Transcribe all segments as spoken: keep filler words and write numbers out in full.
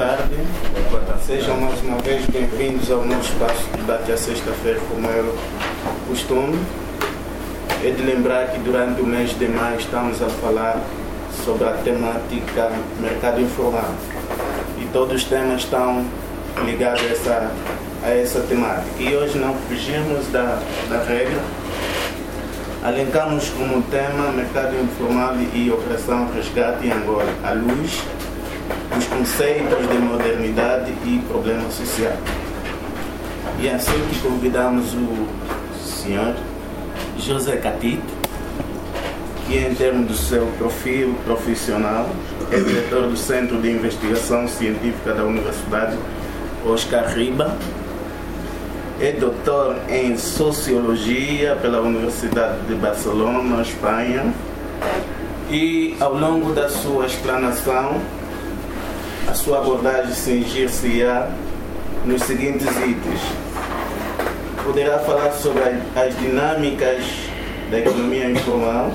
tarde. Sejam mais uma vez bem-vindos ao nosso espaço de debate à sexta-feira, como é o costume. É de lembrar que durante o mês de maio estamos a falar sobre a temática mercado informal. E todos os temas estão ligados a essa, a essa temática. E hoje não fugimos da, da regra. Alencamos como tema mercado informal e operação resgate em Angola, à luz dos conceitos de modernidade e problema social. E é assim que convidamos o senhor José Catito, que em termos do seu perfil profissional é diretor do Centro de Investigação Científica da Universidade Oscar Riba, é doutor em Sociologia pela Universidade de Barcelona, Espanha, e ao longo da sua explanação, a sua abordagem cingir-se-á nos seguintes itens. Poderá falar sobre as dinâmicas da economia informal,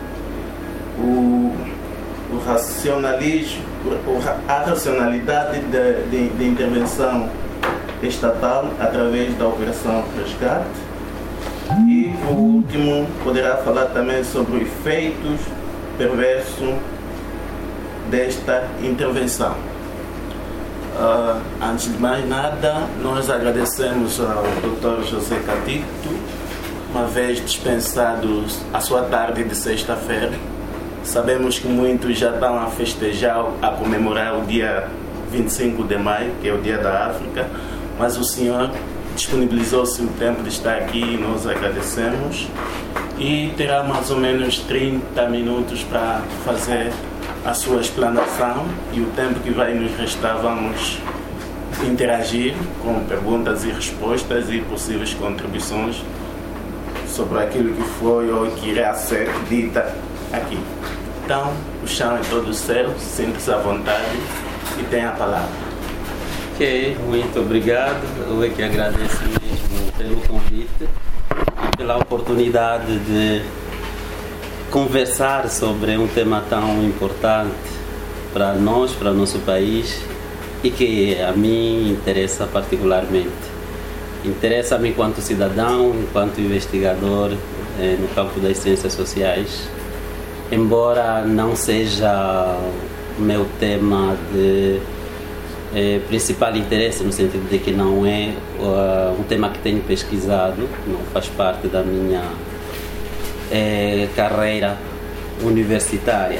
o, o racionalismo, a racionalidade de, de, de intervenção estatal através da Operação Resgate e, por último, poderá falar também sobre os efeitos perversos desta intervenção. Uh, antes de mais nada, nós agradecemos ao doutor José Catito, uma vez dispensado a sua tarde de sexta-feira. Sabemos que muitos já estão a festejar, a comemorar o dia vinte e cinco de maio, que é o Dia da África, mas o senhor disponibilizou-se o tempo de estar aqui e nós agradecemos. E terá mais ou menos trinta minutos para fazer a sua explanação, e o tempo que vai nos restar vamos interagir com perguntas e respostas e possíveis contribuições sobre aquilo que foi ou que irá ser dita aqui. Então, o chão é todo seu, sinta-se à vontade e tenha a palavra. Ok, muito obrigado. Eu é que agradeço mesmo pelo convite e pela oportunidade de conversar sobre um tema tão importante para nós, para o nosso país, e que a mim interessa particularmente. Interessa-me enquanto cidadão, enquanto investigador eh, no campo das ciências sociais, embora não seja o meu tema de eh, principal interesse, no sentido de que não é uh, um tema que tenho pesquisado, não faz parte da minha É, carreira universitária.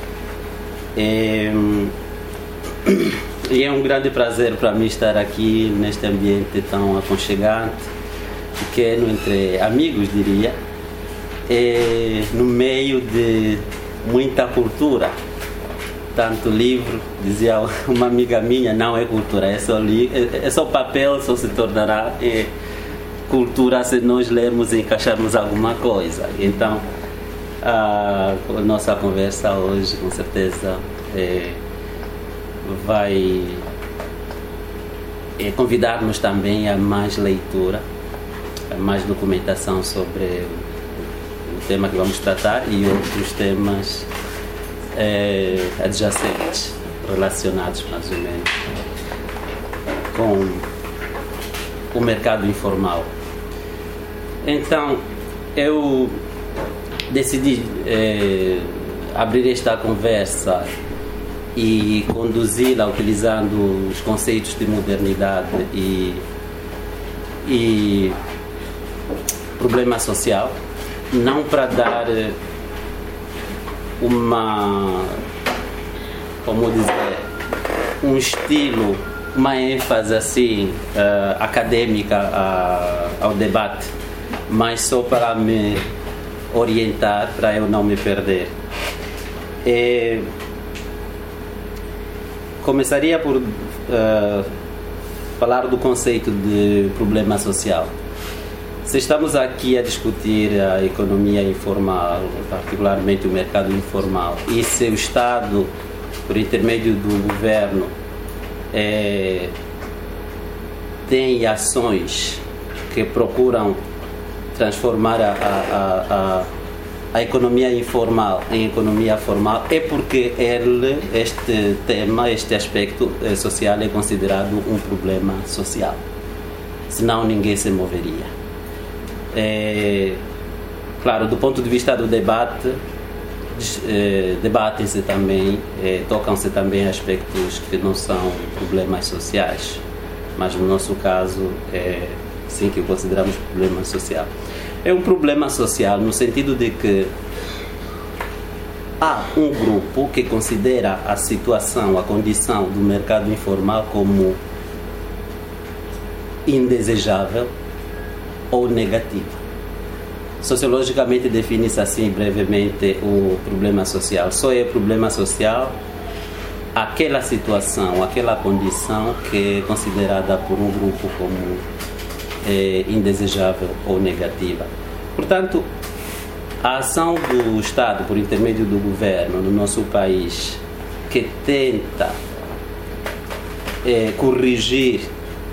É, e é um grande prazer para mim estar aqui neste ambiente tão aconchegante, pequeno, entre amigos, diria, é, no meio de muita cultura. Tanto livro, dizia uma amiga minha, não é cultura, é só, li, é, é só papel, só se tornará é, cultura se nós lermos e encaixarmos alguma coisa. Então, a, a nossa conversa hoje, com certeza, é, vai é, convidar-nos também a mais leitura, a mais documentação sobre o tema que vamos tratar e outros temas é, adjacentes, relacionados mais ou menos com o mercado informal. Então, eu decidi eh, abrir esta conversa e conduzi-la utilizando os conceitos de modernidade e, e problema social, não para dar uma, como dizer, um estilo, uma ênfase assim uh, acadêmica uh, ao debate, mas só para me orientar, para eu não me perder. E começaria por uh, falar do conceito de problema social. Se estamos aqui a discutir a economia informal, particularmente o mercado informal, e se o Estado, por intermédio do governo, é, tem ações que procuram transformar a, a, a, a economia informal em economia formal é porque ele, este tema, este aspecto eh, social é considerado um problema social. Senão ninguém se moveria. É, claro, do ponto de vista do debate, eh, debatem-se também, eh, tocam-se também aspectos que não são problemas sociais, mas no nosso caso, é sim que consideramos problema social. É um problema social no sentido de que há um grupo que considera a situação, a condição do mercado informal como indesejável ou negativa. Sociologicamente define-se assim brevemente o problema social. Só é problema social aquela situação, aquela condição que é considerada por um grupo como é, indesejável ou negativa. Portanto, a ação do Estado, por intermédio do governo no nosso país, que tenta é, corrigir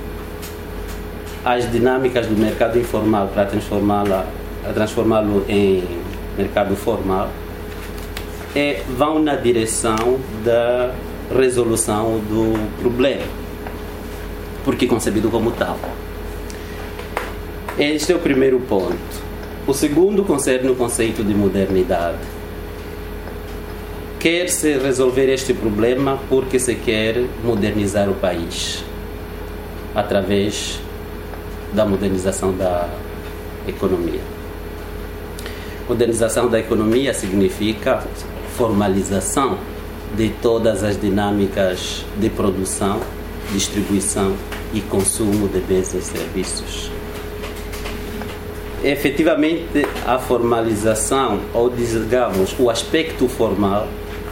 as dinâmicas do mercado informal para transformá-la, transformá-lo em mercado formal, é, vão na direção da resolução do problema, porque concebido como tal. Este é o primeiro ponto. O segundo concerne o conceito de modernidade. Quer-se resolver este problema porque se quer modernizar o país através da modernização da economia. Modernização da economia significa formalização de todas as dinâmicas de produção, distribuição e consumo de bens e serviços. Efetivamente, a formalização, ou digamos, o aspecto formal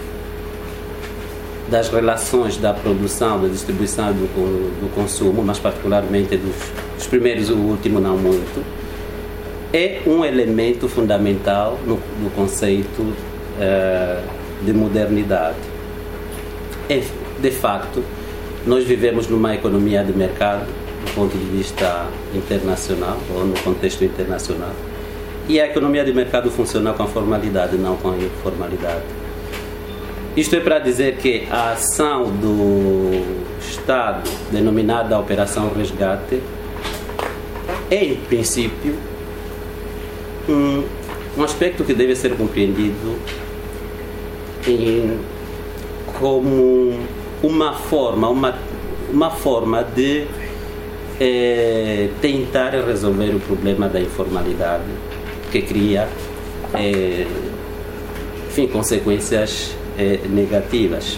das relações da produção, da distribuição e do, do consumo, mas particularmente dos, dos primeiros e o último não muito, é um elemento fundamental no, no conceito uh, de modernidade. É, de facto, nós vivemos numa economia de mercado, do ponto de vista internacional, ou no contexto internacional, e a economia de mercado funciona com a formalidade, não com a informalidade. Isto é para dizer que a ação do Estado, denominada Operação Resgate, é, em princípio, um, um aspecto que deve ser compreendido em, como uma forma, uma, uma forma de É, tentar resolver o problema da informalidade que cria é, enfim, consequências é, negativas.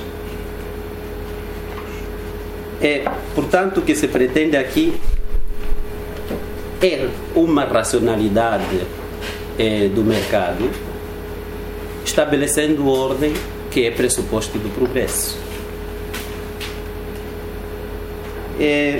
É, portanto, o que se pretende aqui é uma racionalidade é, do mercado, estabelecendo ordem que é pressuposto do progresso. É,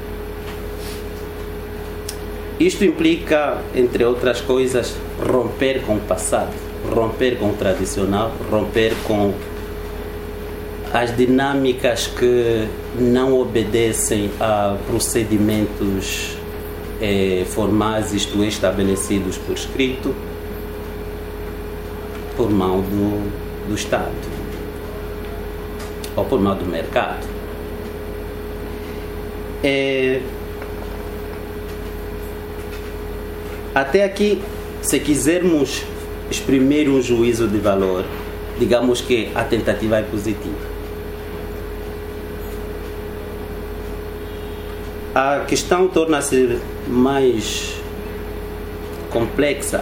Isto implica, entre outras coisas, romper com o passado, romper com o tradicional, romper com as dinâmicas que não obedecem a procedimentos eh, formais, isto é, estabelecidos por escrito, por mão do, do Estado, ou por mão do mercado. É, Até aqui, se quisermos exprimir um juízo de valor, digamos que a tentativa é positiva. A questão torna-se mais complexa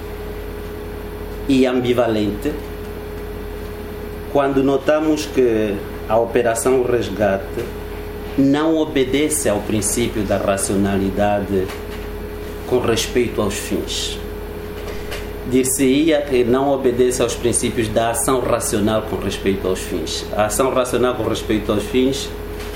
e ambivalente quando notamos que a Operação Resgate não obedece ao princípio da racionalidade com respeito aos fins. Dir-se-ia que não obedece aos princípios da ação racional com respeito aos fins. A ação racional com respeito aos fins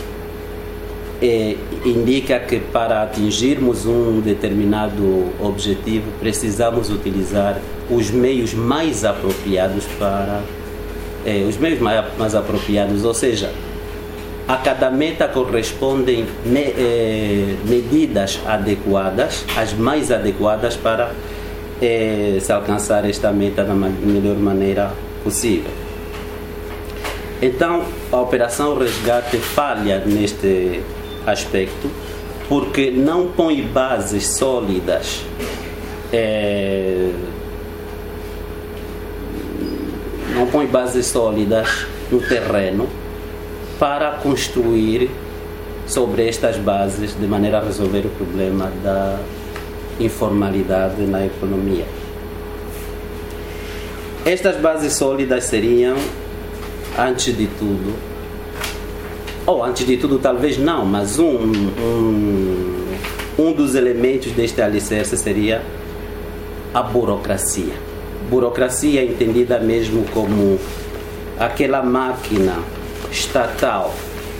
é, indica que para atingirmos um determinado objetivo precisamos utilizar os meios mais apropriados para é, os meios mais, mais apropriados, ou seja, a cada meta correspondem me, eh, medidas adequadas, as mais adequadas para é, se alcançar esta meta da melhor maneira possível. Então, a Operação Resgate falha neste aspecto porque não põe bases sólidas, é, não põe bases sólidas no terreno para construir sobre estas bases de maneira a resolver o problema da informalidade na economia. Estas bases sólidas seriam, antes de tudo, ou antes de tudo talvez não, mas um, um, um dos elementos deste alicerce seria a burocracia. Burocracia entendida mesmo como aquela máquina estatal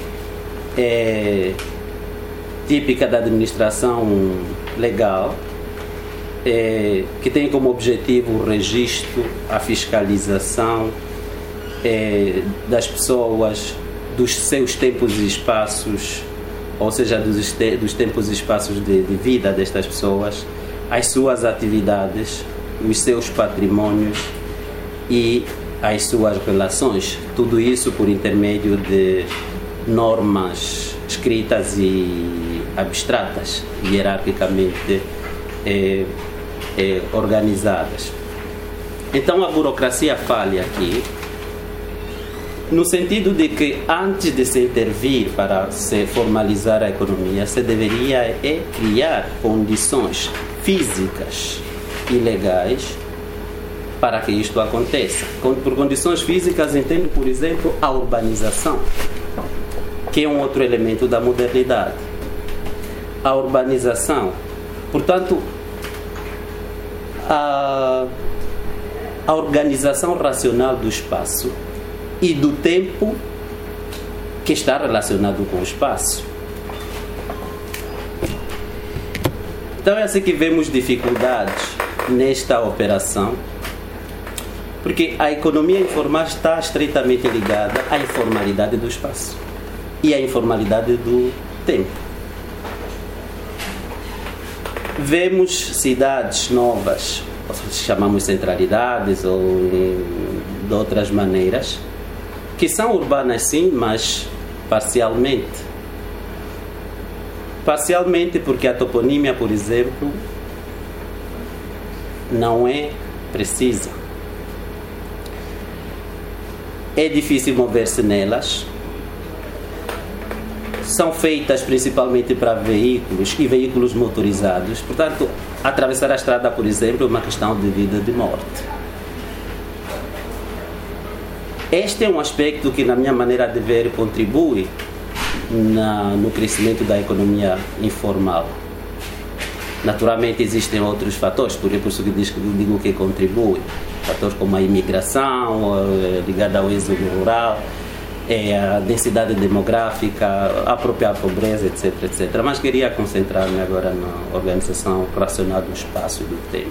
é, típica da administração legal, é, que tem como objetivo o registro, a fiscalização é, das pessoas, dos seus tempos e espaços, ou seja, dos, dos tempos e espaços de, de vida destas pessoas, as suas atividades, os seus patrimónios e as suas relações. Tudo isso por intermédio de normas escritas e abstratas, hierarquicamente é, é, organizadas. Então a burocracia falha aqui, no sentido de que antes de se intervir para se formalizar a economia, se deveria é criar condições físicas e legais para que isto aconteça. Por condições físicas entendo, por exemplo, a urbanização, que é um outro elemento da modernidade. A urbanização, portanto, a, a organização racional do espaço e do tempo que está relacionado com o espaço. Então é assim que vemos dificuldades nesta operação, porque a economia informal está estreitamente ligada à informalidade do espaço e à informalidade do tempo. Vemos cidades novas, chamamos centralidades ou de outras maneiras, que são urbanas sim, mas parcialmente. Parcialmente porque a toponímia, por exemplo, não é precisa. É difícil mover-se nelas. São feitas principalmente para veículos e veículos motorizados. Portanto, atravessar a estrada, por exemplo, é uma questão de vida e de morte. Este é um aspecto que, na minha maneira de ver, contribui na, no crescimento da economia informal. Naturalmente existem outros fatores, por isso que digo que contribui. Fatores como a imigração, ligada ao êxodo rural, a densidade demográfica, a própria pobreza, etc, etcétera. Mas queria concentrar-me agora na organização racional do espaço e do tempo.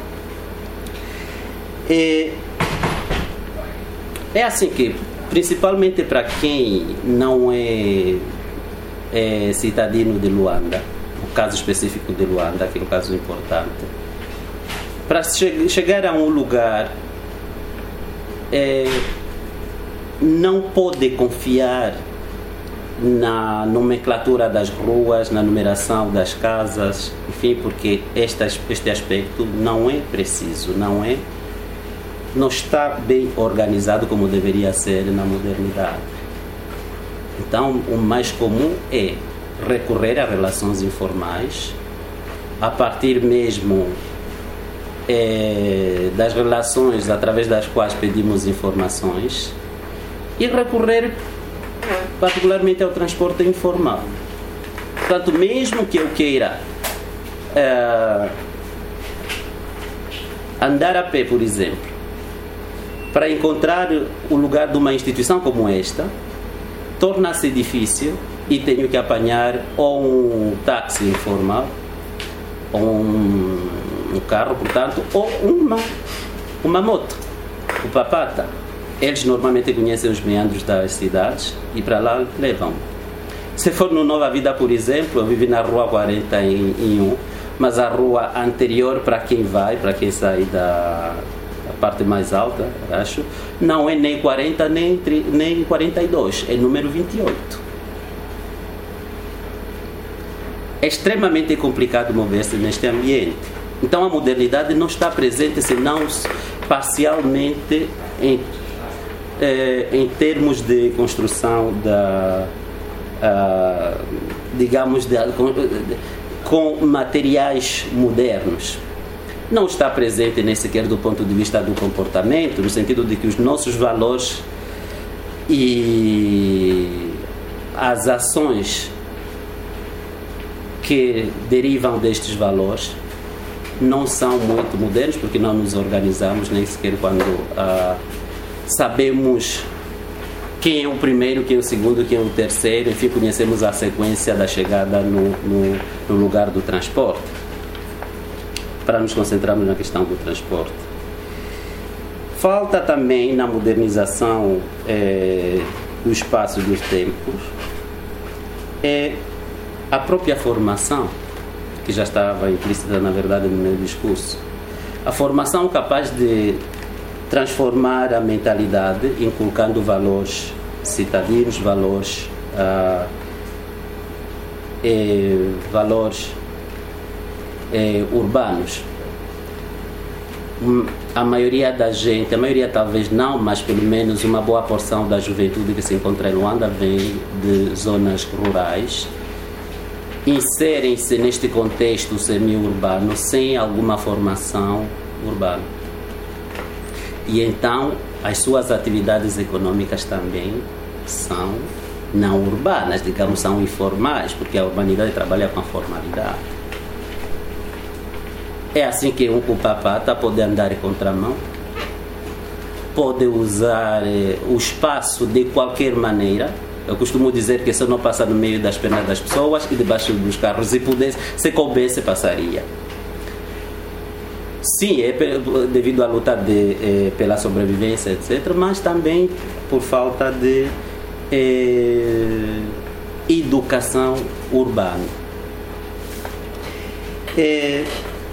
E é assim que, principalmente para quem não é, é cidadino de Luanda, o caso específico de Luanda, que é um caso importante, para che- chegar a um lugar, é, não pode confiar na nomenclatura das ruas, na numeração das casas, enfim, porque este, este aspecto não é preciso, não é, não está bem organizado como deveria ser na modernidade. Então, o mais comum é recorrer a relações informais, a partir mesmo é, das relações através das quais pedimos informações, e recorrer particularmente ao transporte informal. Portanto, mesmo que eu queira é, andar a pé, por exemplo, para encontrar o lugar de uma instituição como esta, torna-se difícil e tenho que apanhar ou um táxi informal, ou um, um carro, portanto, ou uma, uma moto, o papata. Eles normalmente conhecem os meandros das cidades e para lá levam. Se for no Nova Vida, por exemplo, eu vivo na Rua quarenta e um, mas a rua anterior, para quem vai, para quem sai da a parte mais alta, acho, não é nem quarenta nem, nem quarenta e dois, é número vinte e oito. É extremamente complicado mover-se neste ambiente. Então a modernidade não está presente senão parcialmente em, eh, em termos de construção da, ah, digamos, de, com, com materiais modernos. Não está presente nem sequer do ponto de vista do comportamento, no sentido de que os nossos valores e as ações que derivam destes valores não são muito modernos, porque não nos organizamos nem sequer quando ah, sabemos quem é o primeiro, quem é o segundo, quem é o terceiro, enfim, conhecemos a sequência da chegada no, no, no lugar do transporte, para nos concentrarmos na questão do transporte. Falta também na modernização eh, do espaço e dos tempos é a própria formação, que já estava implícita, na verdade, no meu discurso. A formação capaz de transformar a mentalidade, inculcando valores citadinos, valores, ah, eh, valores eh, urbanos. A maioria da gente, a maioria talvez não, mas pelo menos uma boa porção da juventude que se encontra em Luanda vem de zonas rurais, inserem-se neste contexto semi-urbano sem alguma formação urbana. E então as suas atividades econômicas também são não urbanas, digamos, são informais, porque a urbanidade trabalha com a formalidade. É assim que um cupapata pode andar em contramão, pode usar eh, o espaço de qualquer maneira. Eu costumo dizer que se eu não passar no meio das pernas das pessoas e debaixo dos carros, se pudesse, se coubesse, passaria. Sim, é devido à luta de, eh, pela sobrevivência, etcétera, mas também por falta de eh, educação urbana. Eh,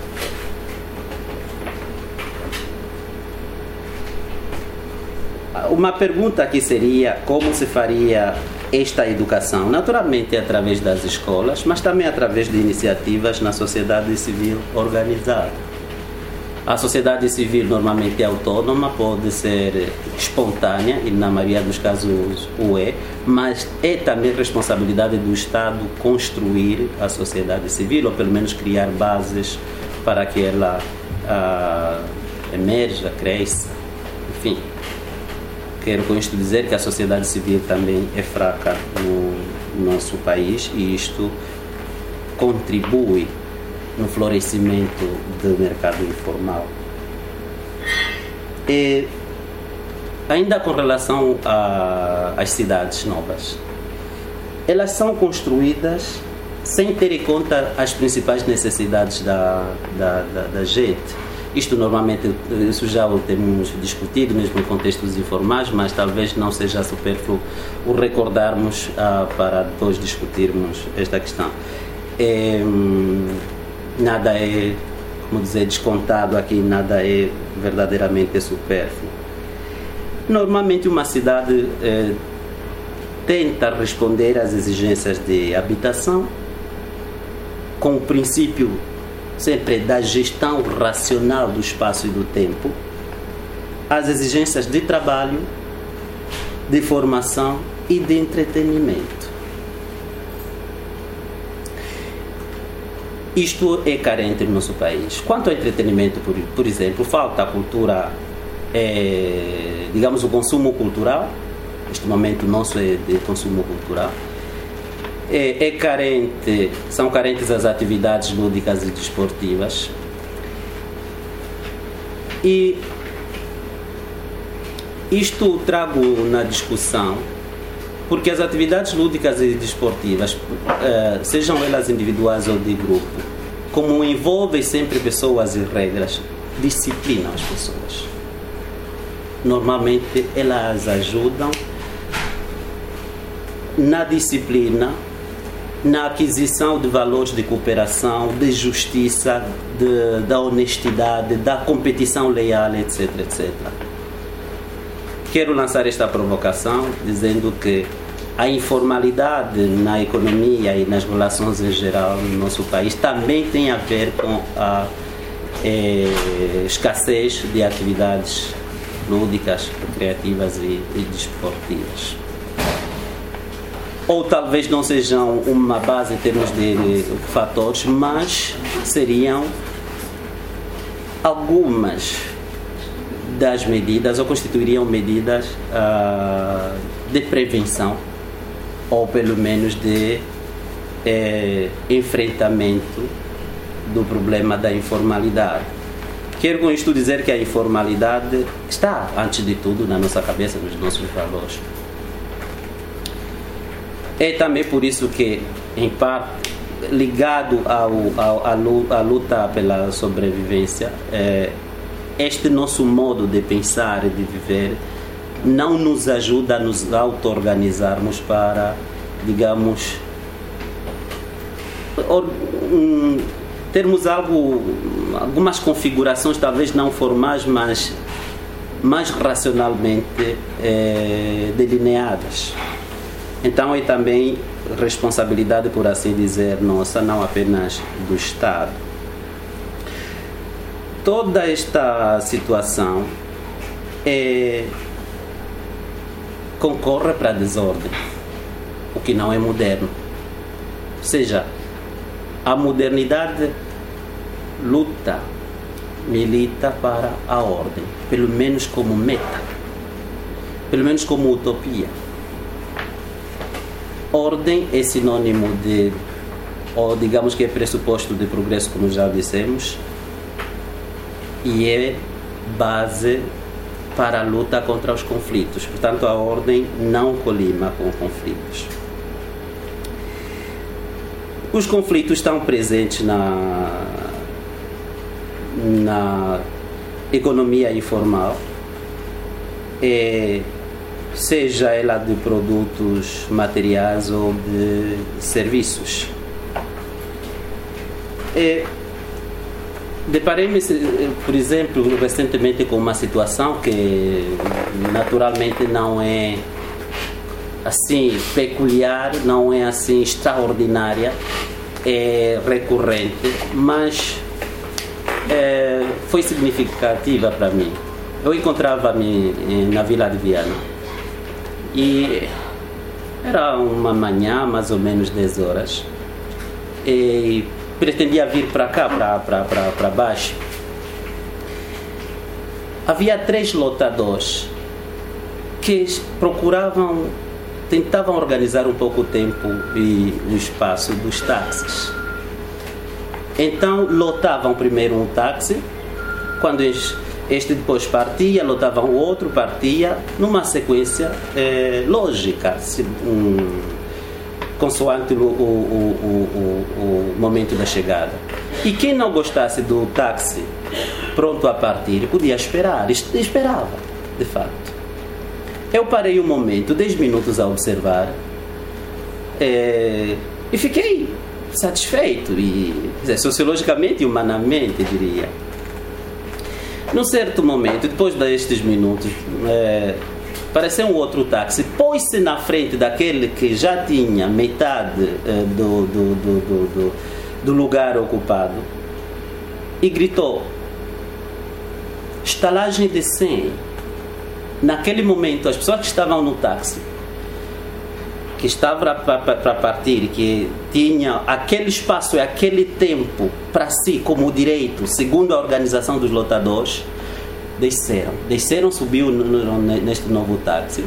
Uma pergunta aqui seria como se faria esta educação? Naturalmente através das escolas, mas também através de iniciativas na sociedade civil organizada. A sociedade civil normalmente é autônoma, pode ser espontânea, e na maioria dos casos o é, mas é também responsabilidade do Estado construir a sociedade civil, ou pelo menos criar bases para que ela ah, emerja, cresça, enfim. Quero com isto dizer que a sociedade civil também é fraca no nosso país e isto contribui no florescimento do mercado informal. E ainda com relação às cidades novas, elas são construídas sem ter em conta as principais necessidades da, da, da, da gente. Isto normalmente, isso já o temos discutido, mesmo em contextos informais, mas talvez não seja supérfluo o recordarmos ah, para depois discutirmos esta questão. É, nada é, como dizer, descontado aqui, nada é verdadeiramente supérfluo. Normalmente uma cidade é, tenta responder às exigências de habitação com o princípio sempre da gestão racional do espaço e do tempo, as exigências de trabalho, de formação e de entretenimento. Isto é carente no nosso país. Quanto ao entretenimento, por, por exemplo, falta a cultura, é, digamos, o consumo cultural. Este momento nosso é de consumo cultural. É, é carente, são carentes as atividades lúdicas e desportivas. E isto trago na discussão porque as atividades lúdicas e desportivas, eh, sejam elas individuais ou de grupo, como envolvem sempre pessoas e regras, disciplinam as pessoas. Normalmente elas ajudam na disciplina na aquisição de valores de cooperação, de justiça, de, da honestidade, da competição leal, etc, etcétera. Quero lançar esta provocação dizendo que a informalidade na economia e nas relações em geral no nosso país também tem a ver com a eh, escassez de atividades lúdicas, recreativas e, e desportivas. Ou talvez não sejam uma base em termos de fatores, mas seriam algumas das medidas, ou constituiriam medidas uh, de prevenção, ou pelo menos de eh, enfrentamento do problema da informalidade. Quero com isto dizer que a informalidade está, antes de tudo, na nossa cabeça, nos nossos valores. É também por isso que, em parte, ligado ao, ao, à luta pela sobrevivência, é, este nosso modo de pensar e de viver não nos ajuda a nos auto-organizarmos para, digamos, or, um, termos algo, algumas configurações talvez não formais, mas mais racionalmente é, delineadas. Então é também responsabilidade, por assim dizer, nossa, não apenas do Estado. Toda esta situação é, concorre para a desordem, o que não é moderno. Ou seja, a modernidade luta, milita para a ordem, pelo menos como meta, pelo menos como utopia. Ordem é sinônimo de, ou digamos que é pressuposto de progresso, como já dissemos, e é base para a luta contra os conflitos. Portanto, a ordem não colima com conflitos. Os conflitos estão presentes na, na economia informal, é, seja ela de produtos materiais ou de serviços. É, deparei-me, por exemplo, recentemente com uma situação que naturalmente não é assim peculiar, não é assim extraordinária, é recorrente, mas é, foi significativa para mim. Eu encontrava-me na Vila de Viana e era uma manhã, mais ou menos dez horas, e pretendia vir para cá, para baixo. Havia três lotadores que procuravam, tentavam organizar um pouco o tempo e o espaço dos táxis. Então lotavam primeiro um táxi, quando este depois partia, lotavam o outro, partia, numa sequência eh, lógica, um, consoante o, o, o, o, o momento da chegada. E quem não gostasse do táxi pronto a partir, podia esperar, esperava, de fato. Eu parei um momento, dez minutos a observar, é, e fiquei satisfeito, e, dizer, sociologicamente e humanamente, diria. Num certo momento, depois destes minutos, é, apareceu um outro táxi, pôs-se na frente daquele que já tinha metade é, do, do, do, do, do, do lugar ocupado e gritou: estalagem de cem. Naquele momento, as pessoas que estavam no táxi, que estavam para partir, que tinham aquele espaço e aquele tempo para si como direito, segundo a organização dos lotadores, desceram. Desceram, subiu neste novo táxi.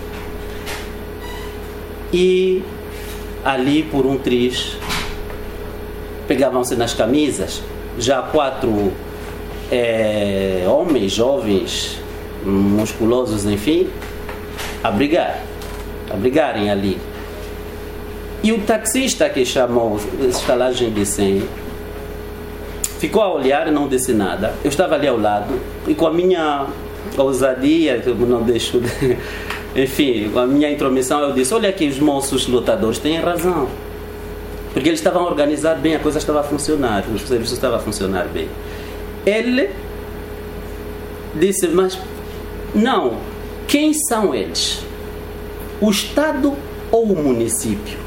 E ali, por um triz, pegavam-se nas camisas, já quatro é, homens, jovens, musculosos, enfim, a brigar, a brigarem ali. E o taxista, que chamou estalagem de cem, ficou a olhar e não disse nada. Eu estava ali ao lado e, com a minha ousadia, que eu não deixo de... enfim, com a minha intromissão, eu disse: olha aqui, os moços lutadores têm razão. porque eles estavam a organizar bem, a coisa estava a funcionar, o serviço estava a funcionar bem. Ele disse, mas não, quem são eles? O Estado ou o município?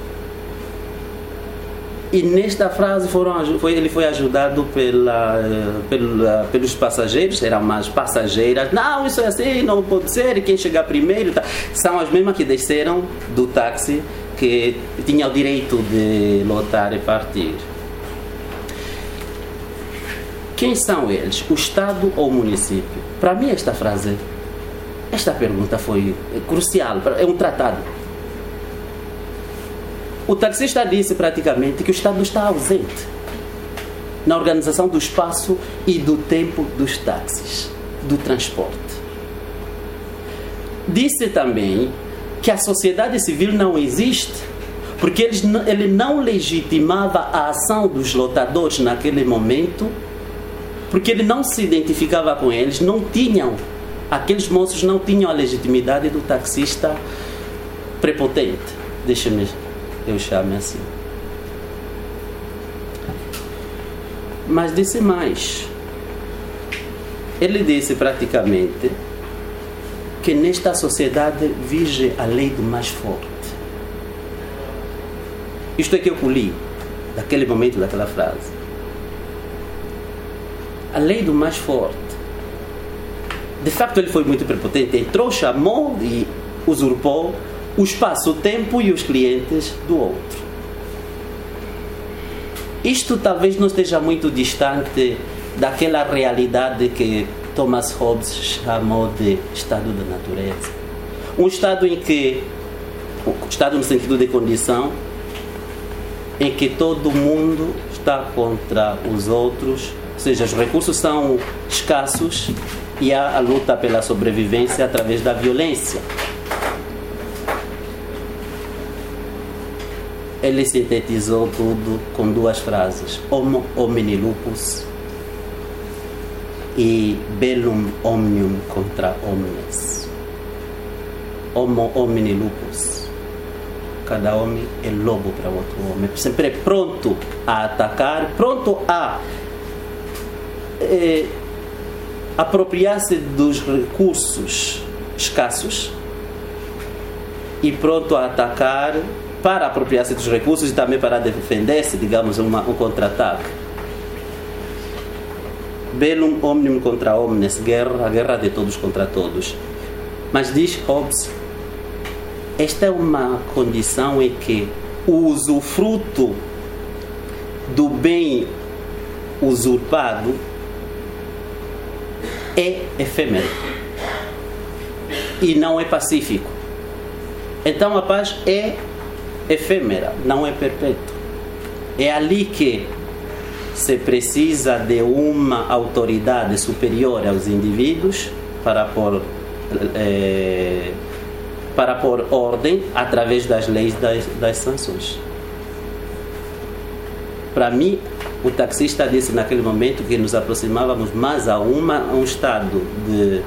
E nesta frase foram, foi, ele foi ajudado pela, pela, pelos passageiros, eram mais passageiras. Não, isso é assim, não pode ser, quem chegar primeiro. Tá. São as mesmas que desceram do táxi, que tinham o direito de lotar e partir. Quem são eles? O Estado ou o município? Para mim esta frase, esta pergunta foi crucial, é um tratado. O taxista disse praticamente que o Estado está ausente na organização do espaço e do tempo dos táxis, do transporte. Disse também que a sociedade civil não existe, porque ele não legitimava a ação dos lotadores naquele momento, porque ele não se identificava com eles, não tinham, aqueles moços não tinham a legitimidade do taxista prepotente. Deixa-me eu chamo assim. Mas disse mais. Ele disse praticamente que nesta sociedade vige a lei do mais forte. Isto é que eu colhi daquele momento, daquela frase. A lei do mais forte. De facto, ele foi muito prepotente. Entrou, chamou e usurpou o espaço, o tempo e os clientes do outro. Isto talvez não esteja muito distante daquela realidade que Thomas Hobbes chamou de estado da natureza. Um estado em que, um estado no sentido de condição, em que todo mundo está contra os outros, ou seja, os recursos são escassos e há a luta pela sobrevivência através da violência. Ele sintetizou tudo com duas frases: Homo homini lupus e bellum omnium contra omnes. Homo homini lupus. Cada homem é lobo para outro homem, sempre pronto a atacar, pronto a eh, apropriar-se dos recursos escassos e pronto a atacar para apropriar-se dos recursos e também para defender-se, digamos, uma, um contra-ataque. Bellum omnium contra omnes, guerra, a guerra de todos contra todos. Mas diz Hobbes, esta é uma condição em que o usufruto do bem usurpado é efêmero e não é pacífico. Então a paz é efêmera, não é perpétua. É ali que se precisa de uma autoridade superior aos indivíduos para pôr, é, para pôr ordem através das leis das, das sanções. Para mim, o taxista disse naquele momento que nos aproximávamos mais a, uma, a um estado de,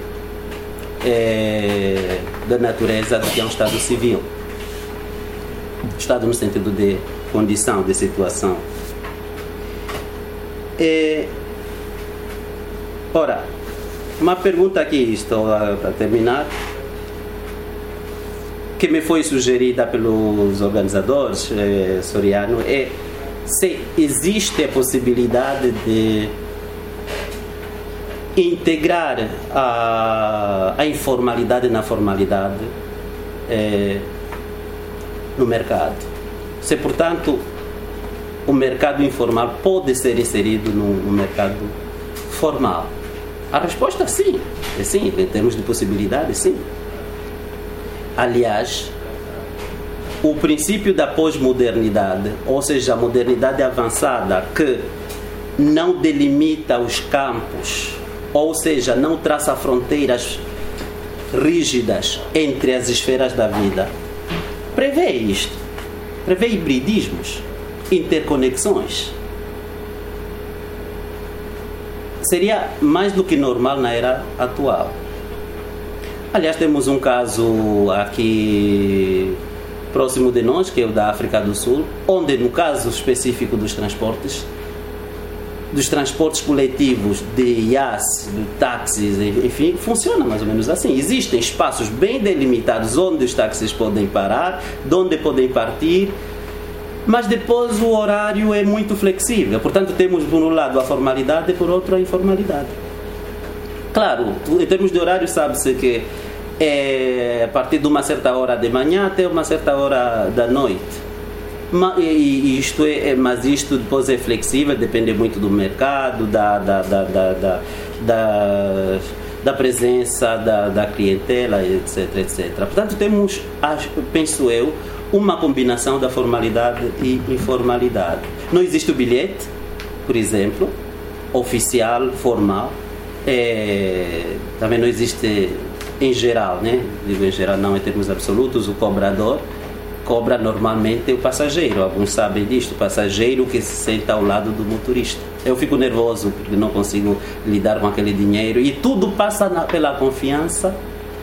é, da natureza do que a um estado civil. Estado no sentido de condição, de situação. É, ora, uma pergunta aqui, estou a, a terminar, que me foi sugerida pelos organizadores é, Soriano, é se existe a possibilidade de integrar a, a informalidade na formalidade é, no mercado. Se, portanto, o mercado informal pode ser inserido no, no mercado formal. A resposta sim, é sim, em termos de possibilidade, sim. Aliás, o princípio da pós-modernidade, ou seja, a modernidade avançada que não delimita os campos, ou seja, não traça fronteiras rígidas entre as esferas da vida, prevê isto, prevê hibridismos, interconexões. Seria mais do que normal na era atual. Aliás, temos um caso aqui próximo de nós, que é o da África do Sul, onde, no caso específico dos transportes, dos transportes coletivos, de I A S, de táxis, enfim, funciona mais ou menos assim. Existem espaços bem delimitados onde os táxis podem parar, de onde podem partir, mas depois o horário é muito flexível. Portanto, temos por um lado a formalidade e por outro a informalidade. Claro, em termos de horário, sabe-se que é a partir de uma certa hora de manhã até uma certa hora da noite. Mas isto, é, mas isto depois é flexível, depende muito do mercado, da, da, da, da, da, da, da presença da, da clientela, etc, etcétera. Portanto, temos, penso eu, uma combinação da formalidade e informalidade. Não existe o bilhete, por exemplo, oficial, formal. É, também não existe em geral, né? Digo em geral, não em termos absolutos, o cobrador cobra normalmente o passageiro. Alguns sabem disto, o passageiro que se senta ao lado do motorista. Eu fico nervoso porque não consigo lidar com aquele dinheiro e tudo passa na, pela confiança.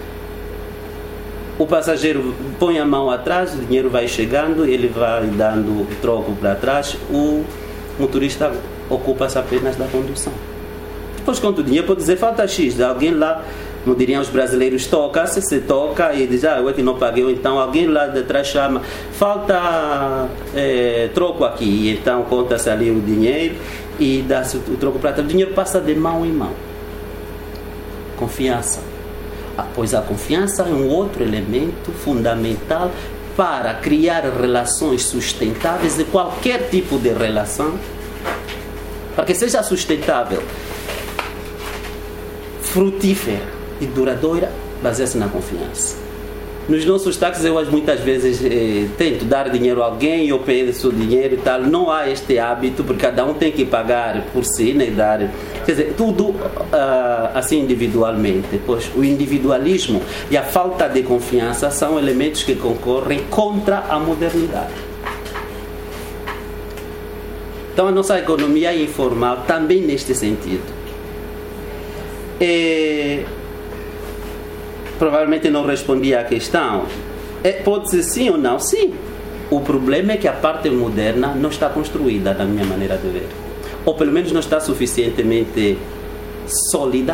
O passageiro põe a mão atrás, o dinheiro vai chegando, ele vai dando o troco para trás, o motorista ocupa-se apenas da condução. Depois, conta o dinheiro, pode dizer falta X, alguém lá, como diriam os brasileiros, toca, se se toca e diz, ah, eu é que não paguei, então alguém lá de trás chama, falta é, troco aqui, e então conta-se ali o dinheiro e dá-se o troco para trás. O dinheiro passa de mão em mão. Confiança. Ah, pois a confiança é um outro elemento fundamental para criar relações sustentáveis de qualquer tipo de relação, para que seja sustentável, frutífera e duradoura, baseia-se na confiança. Nos nossos táxis, eu muitas vezes eh, tento dar dinheiro a alguém e eu peço o dinheiro e tal. Não há este hábito, porque cada um tem que pagar por si, né, dar, quer dizer, tudo uh, assim individualmente. Pois o individualismo e a falta de confiança são elementos que concorrem contra a modernidade. Então a nossa economia é informal também neste sentido. É, provavelmente não respondi à questão. É, pode ser sim ou não? Sim. O problema é que a parte moderna não está construída, da minha maneira de ver. Ou pelo menos não está suficientemente sólida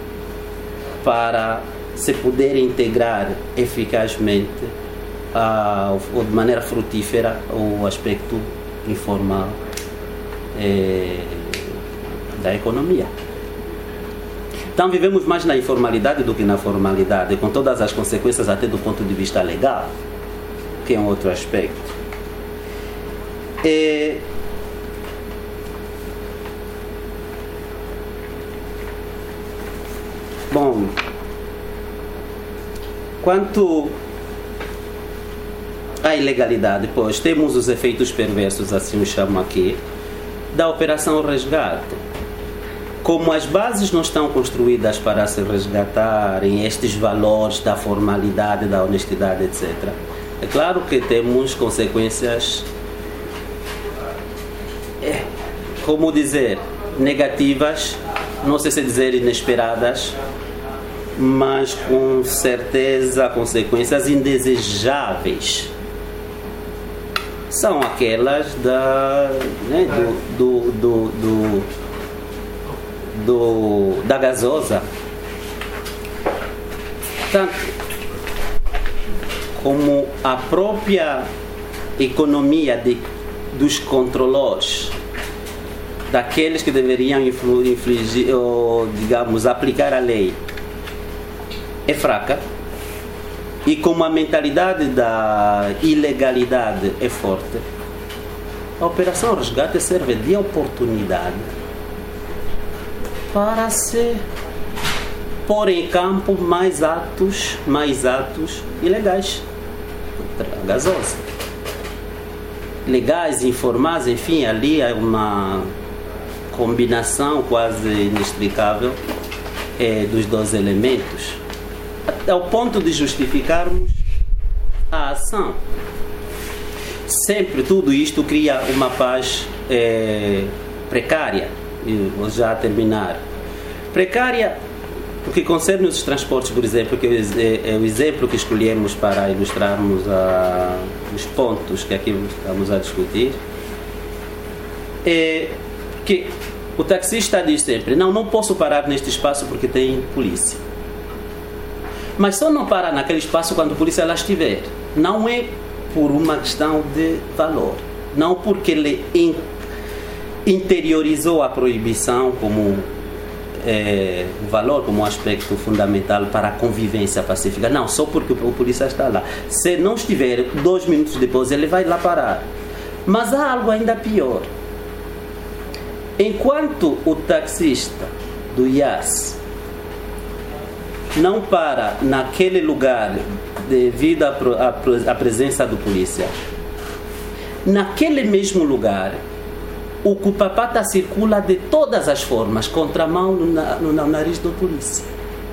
para se poder integrar eficazmente uh, ou de maneira frutífera o aspecto informal é, da economia. Então vivemos mais na informalidade do que na formalidade, com todas as consequências até do ponto de vista legal, que é um outro aspecto. É... Bom, quanto à ilegalidade, pois temos os efeitos perversos, assim o chamo aqui, da Operação Resgate. Como as bases não estão construídas para se resgatarem estes valores da formalidade, da honestidade, etcétera, é claro que temos consequências, é, como dizer, negativas, não sei se dizer inesperadas, mas com certeza consequências indesejáveis. São aquelas da, né, do, do, do, do Do, da gasosa, tanto como a própria economia de, dos controlores, daqueles que deveriam infligir, ou, digamos, aplicar a lei, é fraca, e como a mentalidade da ilegalidade é forte, a Operação Resgate serve de oportunidade para se pôr em campo mais atos, mais atos ilegais contra a gasosa. Legais, informais, enfim, ali é uma combinação quase inexplicável é, dos dois elementos, até o ponto de justificarmos a ação. Sempre tudo isto cria uma paz é, precária. E vou já terminar. Precária O que concerne os transportes, por exemplo, que é, é o exemplo que escolhemos para ilustrarmos a, os pontos que aqui estamos a discutir, é que o taxista diz sempre: não, não posso parar neste espaço porque tem polícia. Mas só não para naquele espaço quando a polícia lá estiver. Não é por uma questão de valor, não porque ele in, interiorizou a proibição como é, valor, como um aspecto fundamental para a convivência pacífica. Não, só porque o polícia está lá. Se não estiver, dois minutos depois ele vai lá parar. Mas há algo ainda pior. Enquanto o taxista do I A S não para naquele lugar devido à presença do polícia, naquele mesmo lugar o cupapata circula de todas as formas, contramão no, no, no nariz do polícia.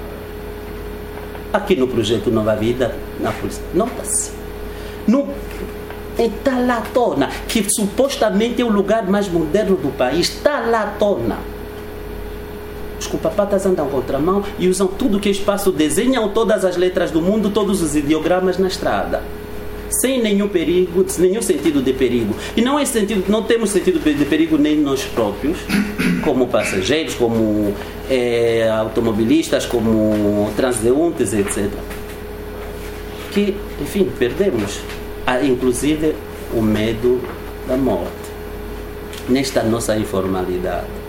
Aqui no projeto Nova Vida, na polícia, nota-se. No está lá à tona, que supostamente é o lugar mais moderno do país, está lá à tona. Os cupapatas andam contramão e usam tudo que é espaço, desenham todas as letras do mundo, todos os ideogramas na estrada, sem nenhum perigo, sem nenhum sentido de perigo. E não, é sentido, não temos sentido de perigo nem nós próprios, como passageiros, como é, automobilistas, como transeuntes, etcétera. Que, enfim, perdemos, inclusive, o medo da morte nesta nossa informalidade.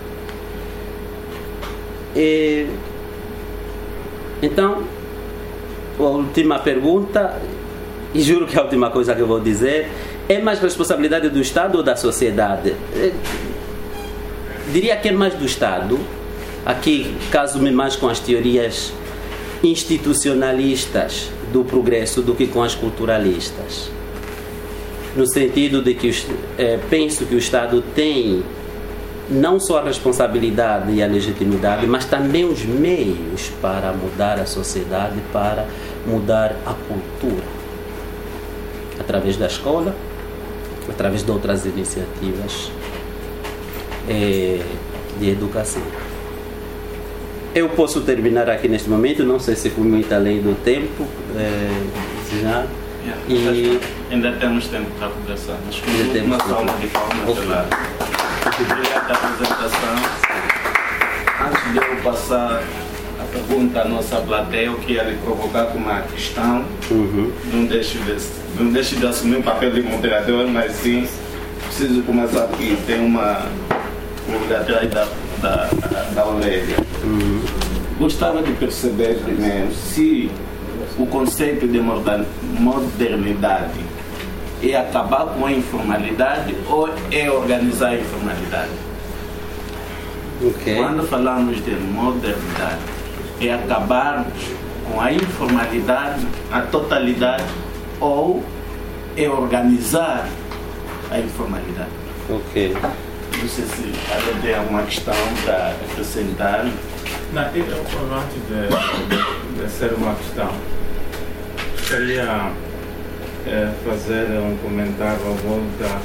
E, então, a última pergunta, e juro que a última coisa que eu vou dizer, é mais responsabilidade do Estado ou da sociedade? É, diria que é mais do Estado. Aqui caso-me mais com as teorias institucionalistas do progresso do que com as culturalistas, no sentido de que é, penso que o Estado tem não só a responsabilidade e a legitimidade, mas também os meios para mudar a sociedade, para mudar a cultura, através da escola, através de outras iniciativas é, de educação. Eu posso terminar aqui neste momento, não sei se fui muito além do tempo, é, já, yeah, e ainda temos tempo para conversar. Mas ainda temos uma salva de palmas pela obrigada apresentação. Antes de eu passar a pergunta à nossa plateia, eu queria lhe provocar com uma questão. Uhum. Não deixe de, não deixe de assumir o papel de moderador, mas sim preciso começar aqui. Tem uma pergunta atrás da, da, da Aurélia. Uhum. Gostava de perceber primeiro se o conceito de modernidade é acabar com a informalidade ou é organizar a informalidade. Okay. Quando falamos de modernidade, é acabarmos com a informalidade, a totalidade, ou é organizar a informalidade. Ok. Não sei se ela tem alguma questão para acrescentar. Não, eu, antes de, de ser uma questão, gostaria é, fazer um comentário à volta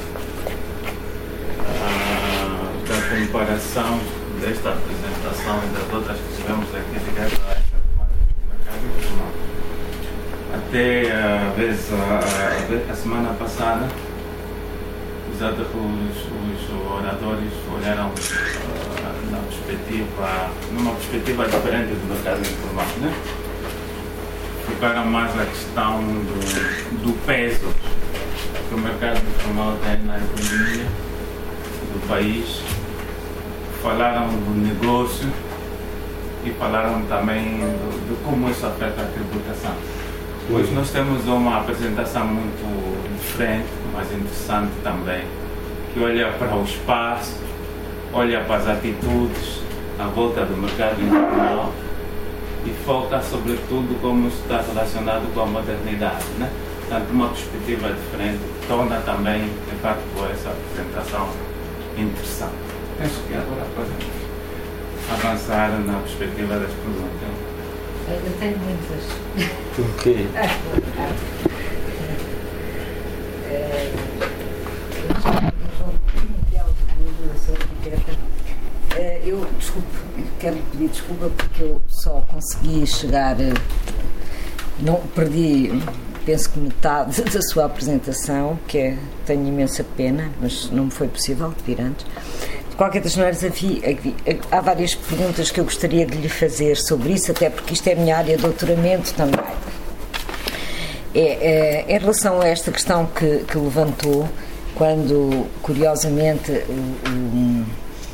a, da comparação desta apresentação e das outras que tivemos aqui ligadas a esta mercado informal. Até a, vez, a, a, a semana passada, os, os oradores olharam uh, na perspectiva, numa perspectiva diferente do mercado informal, né? Focaram mais a questão do, do peso que o mercado informal tem na economia do país. Falaram do negócio e falaram também do, de como isso afeta a tributação. Hoje nós temos uma apresentação muito diferente, mas interessante também, que olha para o espaço, olha para as atitudes à volta do mercado informal e foca sobretudo como isso está relacionado com a modernidade, né? Portanto, uma perspectiva diferente torna também, de facto, essa apresentação interessante. Penso que agora podemos avançar na perspectiva das perguntas. Eu tenho muitas. Ok. Eu, desculpe, quero pedir desculpa porque eu só consegui chegar, não perdi, penso que metade da sua apresentação, que é, tenho imensa pena, mas não me foi possível vir antes. De qualquer das maneiras, há várias perguntas que eu gostaria de lhe fazer sobre isso, até porque isto é a minha área de doutoramento também. É, é, em relação a esta questão que, que levantou, quando, curiosamente, o, o,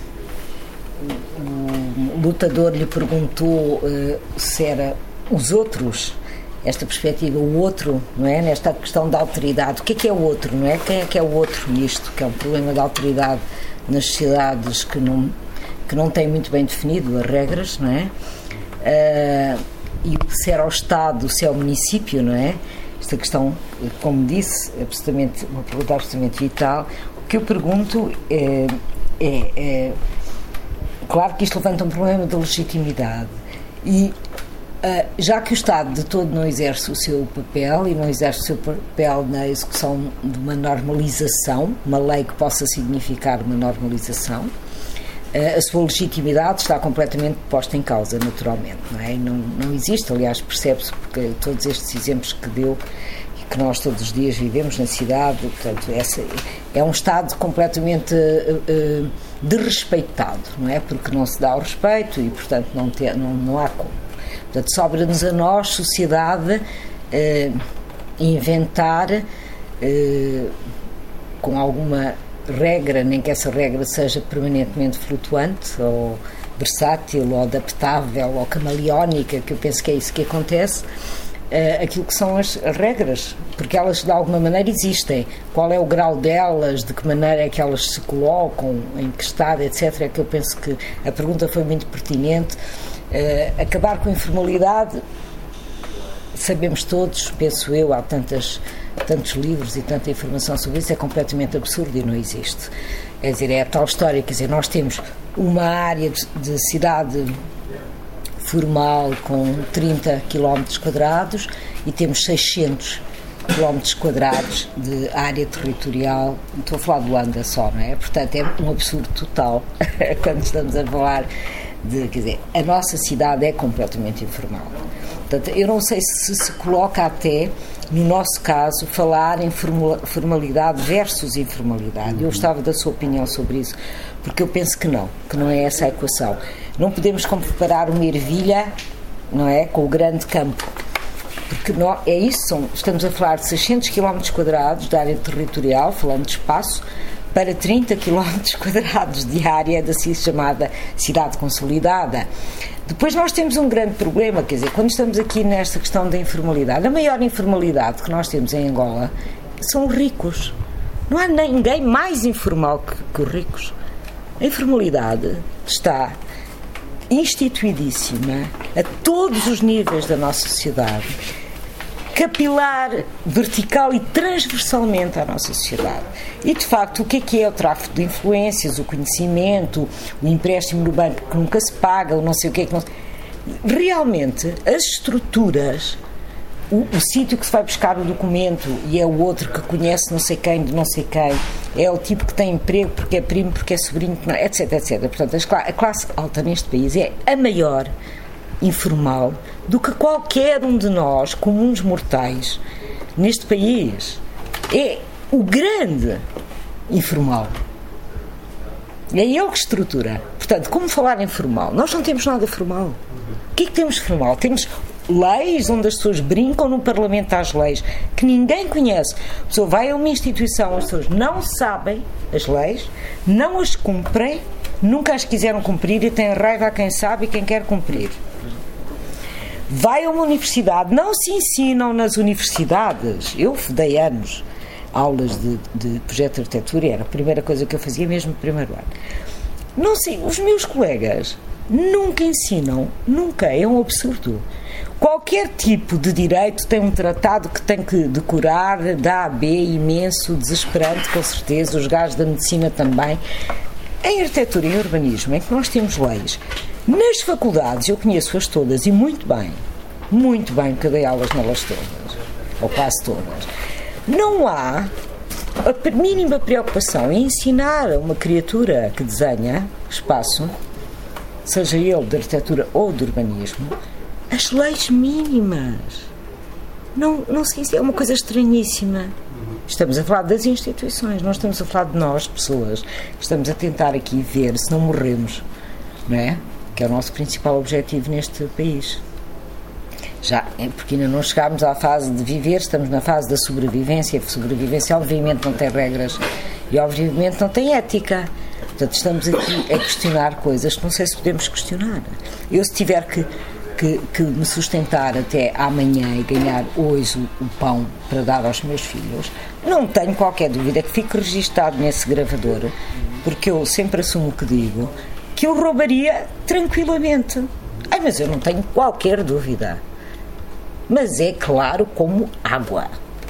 o lutador lhe perguntou uh, se era os outros, esta perspectiva, o outro, não é? Nesta questão da alteridade, o que é que é o outro, não é? Quem é que é o outro nisto, que é um problema de alteridade nas sociedades que não, que não têm muito bem definido as regras, não é? Uh, e se era o Estado, se é o município, não é? Esta questão, como disse, é absolutamente, uma pergunta absolutamente vital. O que eu pergunto é, é, é claro que isto levanta um problema de legitimidade e uh, já que o Estado de todo não exerce o seu papel e não exerce o seu papel na execução de uma normalização, uma lei que possa significar uma normalização, uh, a sua legitimidade está completamente posta em causa, naturalmente, não é? Não, não existe, aliás, percebe-se, porque todos estes exemplos que deu e que nós todos os dias vivemos na cidade, portanto, essa, é um Estado completamente uh, uh, desrespeitado, não é? Porque não se dá o respeito e, portanto, não, te, não, não há como. Portanto, sobra-nos a nós, sociedade, uh, inventar uh, com alguma regra, nem que essa regra seja permanentemente flutuante ou versátil ou adaptável ou camaleónica, que eu penso que é isso que acontece, uh, aquilo que são as regras, porque elas de alguma maneira existem. Qual é o grau delas, de que maneira é que elas se colocam, em que estado, etcétera, é que eu penso que a pergunta foi muito pertinente. Uh, acabar com a informalidade, sabemos todos, penso eu, há tantas, tantos livros e tanta informação sobre isso, é completamente absurdo e não existe. Quer dizer, é a tal história, quer dizer, nós temos uma área de, de cidade formal com trinta quilómetros quadrados e temos seiscentos quilómetros quadrados de área territorial, estou a falar de Luanda só, não é? Portanto, é um absurdo total quando estamos a falar de, quer dizer, a nossa cidade é completamente informal. Portanto, eu não sei se se coloca até, no nosso caso, falar em formalidade versus informalidade. Eu gostava da sua opinião sobre isso, porque eu penso que não, que não é essa a equação. Não podemos comparar uma ervilha, não é, com o grande campo, porque não, é isso, são, estamos a falar de seiscentos quilómetros quadrados de área territorial, falando de espaço, para trinta quilómetros quadrados de área da chamada cidade consolidada. Depois nós temos um grande problema, quer dizer, quando estamos aqui nesta questão da informalidade, a maior informalidade que nós temos em Angola são os ricos. Não há ninguém mais informal que, que os ricos. A informalidade está instituidíssima a todos os níveis da nossa sociedade, capilar, vertical e transversalmente à nossa sociedade. E, de facto, o que é que é o tráfico de influências, o conhecimento, o empréstimo no banco que nunca se paga, o não sei o que é que não... Realmente, as estruturas, o, o sítio que se vai buscar o documento e é o outro que conhece não sei quem de não sei quem, é o tipo que tem emprego porque é primo, porque é sobrinho, etc, etcétera. Portanto, a classe alta neste país é a maior informal do que qualquer um de nós, comuns mortais, neste país. É o grande informal. É ele que estrutura. Portanto, como falar em formal? Nós não temos nada formal. O que é que temos formal? Temos leis onde as pessoas brincam no Parlamento às leis, que ninguém conhece. A pessoa vai a uma instituição, as pessoas não sabem as leis, não as cumprem, nunca as quiseram cumprir e têm raiva a quem sabe e quem quer cumprir. Vai a uma universidade, não se ensinam nas universidades. Eu dei anos aulas de, de projeto de arquitetura e era a primeira coisa que eu fazia mesmo no primeiro ano. Não sei, os meus colegas nunca ensinam, nunca, é um absurdo. Qualquer tipo de direito tem um tratado que tem que decorar, da A B, imenso, desesperante, com certeza, os gajos da medicina também. Em arquitetura e urbanismo, em que nós temos leis, nas faculdades, eu conheço-as todas e muito bem, muito bem, porque eu dei aulas nelas todas, ou quase todas. Não há a mínima preocupação em ensinar a uma criatura que desenha espaço seja ele de arquitetura ou de urbanismo, as leis mínimas. Não, não sei se é uma coisa estranhíssima. Estamos a falar das instituições, não estamos a falar de nós, pessoas. Estamos a tentar aqui ver se não morremos, não é? Que é o nosso principal objetivo neste país. Já, é porque ainda não chegámos à fase de viver, estamos na fase da sobrevivência. A sobrevivência, obviamente, não tem regras e, obviamente, não tem ética. Portanto, estamos aqui a questionar coisas que não sei se podemos questionar. Eu, se tiver que, que, que me sustentar até amanhã e ganhar hoje o, o pão para dar aos meus filhos, não tenho qualquer dúvida que fique registado nesse gravador, porque eu sempre assumo o que digo, que eu roubaria tranquilamente. Ai, mas eu não tenho qualquer dúvida. Mas é claro como água.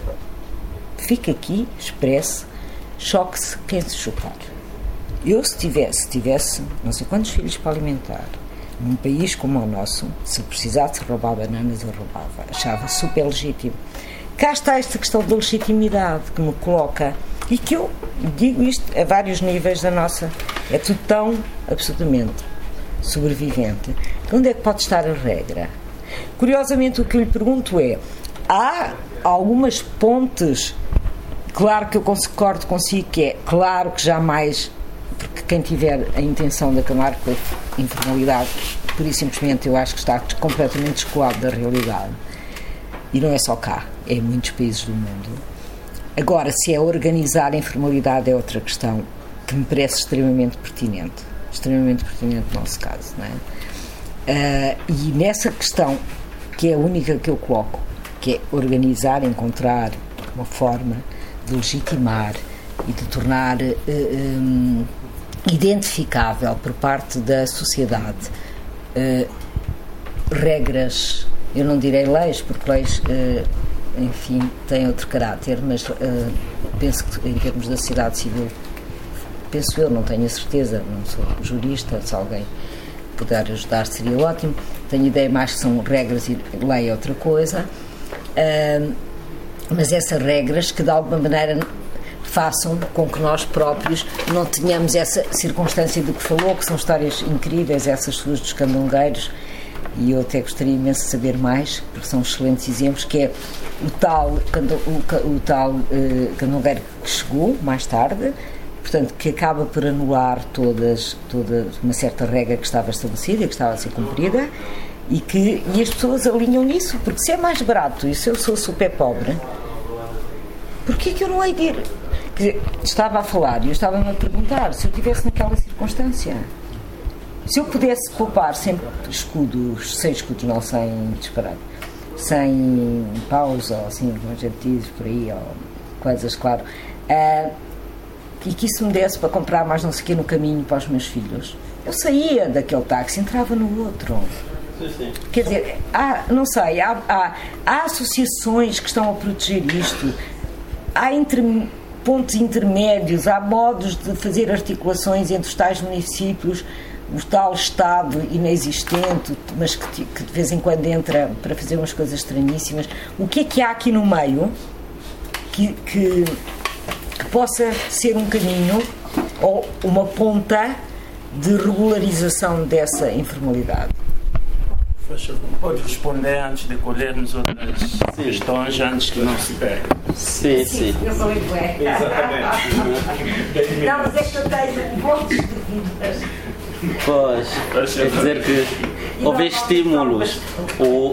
Fica aqui, expresso, choque-se quem se chocar. Eu, se tivesse, tivesse não sei quantos filhos para alimentar, num país como o nosso, se precisasse roubar bananas, eu roubava. Achava super legítimo. Cá está esta questão da legitimidade que me coloca, e que eu digo isto a vários níveis da nossa. É tudo tão absolutamente sobrevivente. Onde é que pode estar a regra? Curiosamente, o que eu lhe pergunto é: há algumas pontes, claro que eu concordo consigo, que é claro que jamais, porque quem tiver a intenção de acabar com a informalidade, por isso simplesmente eu acho que está completamente descolado da realidade. E não é só cá, é em muitos países do mundo. Agora, se é organizar a informalidade é outra questão que me parece extremamente pertinente. Extremamente pertinente no nosso caso, não é? Uh, e nessa questão, que é a única que eu coloco, que é organizar, encontrar uma forma de legitimar e de tornar uh, um, identificável por parte da sociedade uh, regras, eu não direi leis, porque leis, uh, enfim, têm outro caráter, mas uh, penso que em termos da sociedade civil, penso eu, não tenho a certeza, não sou jurista, se alguém puder ajudar seria ótimo. Tenho ideia mais que são regras e lei é outra coisa, uh, mas essas regras que de alguma maneira façam com que nós próprios não tenhamos essa circunstância de que falou, que são histórias incríveis, essas suas dos candongueiros, e eu até gostaria imenso de saber mais, porque são excelentes exemplos, que é o tal, o, o tal uh, candongueiro que chegou mais tarde, portanto, que acaba por anular todas, toda uma certa regra que estava estabelecida e que estava a ser cumprida, e, que, e as pessoas alinham nisso, porque se é mais barato e se eu sou super pobre, porquê que eu não hei de ir? Quer dizer, estava a falar e eu estava-me a perguntar se eu estivesse naquela circunstância, se eu pudesse poupar sempre escudos, sem escudos, não, sem disparar, sem pausa, ou assim, como a gente diz por aí, ou coisas, claro, uh, e que isso me desse para comprar mais não sei o que no caminho para os meus filhos, eu saía daquele táxi, entrava no outro. Sim, sim. Quer dizer, há, não sei, há, há, há associações que estão a proteger isto, há inter, pontos intermédios, há modos de fazer articulações entre os tais municípios, o tal Estado inexistente, mas que, que de vez em quando entra para fazer umas coisas estranhíssimas. O que é que há aqui no meio que... que que possa ser um caminho ou uma ponta de regularização dessa informalidade? Pode responder antes de colhermos outras sim. questões, antes que não se perca. Sim, sim. Eu falei bué. Exatamente. Não, mas é que tu tens montes de dúvidas. Pois, quer dizer que houve estímulos. O,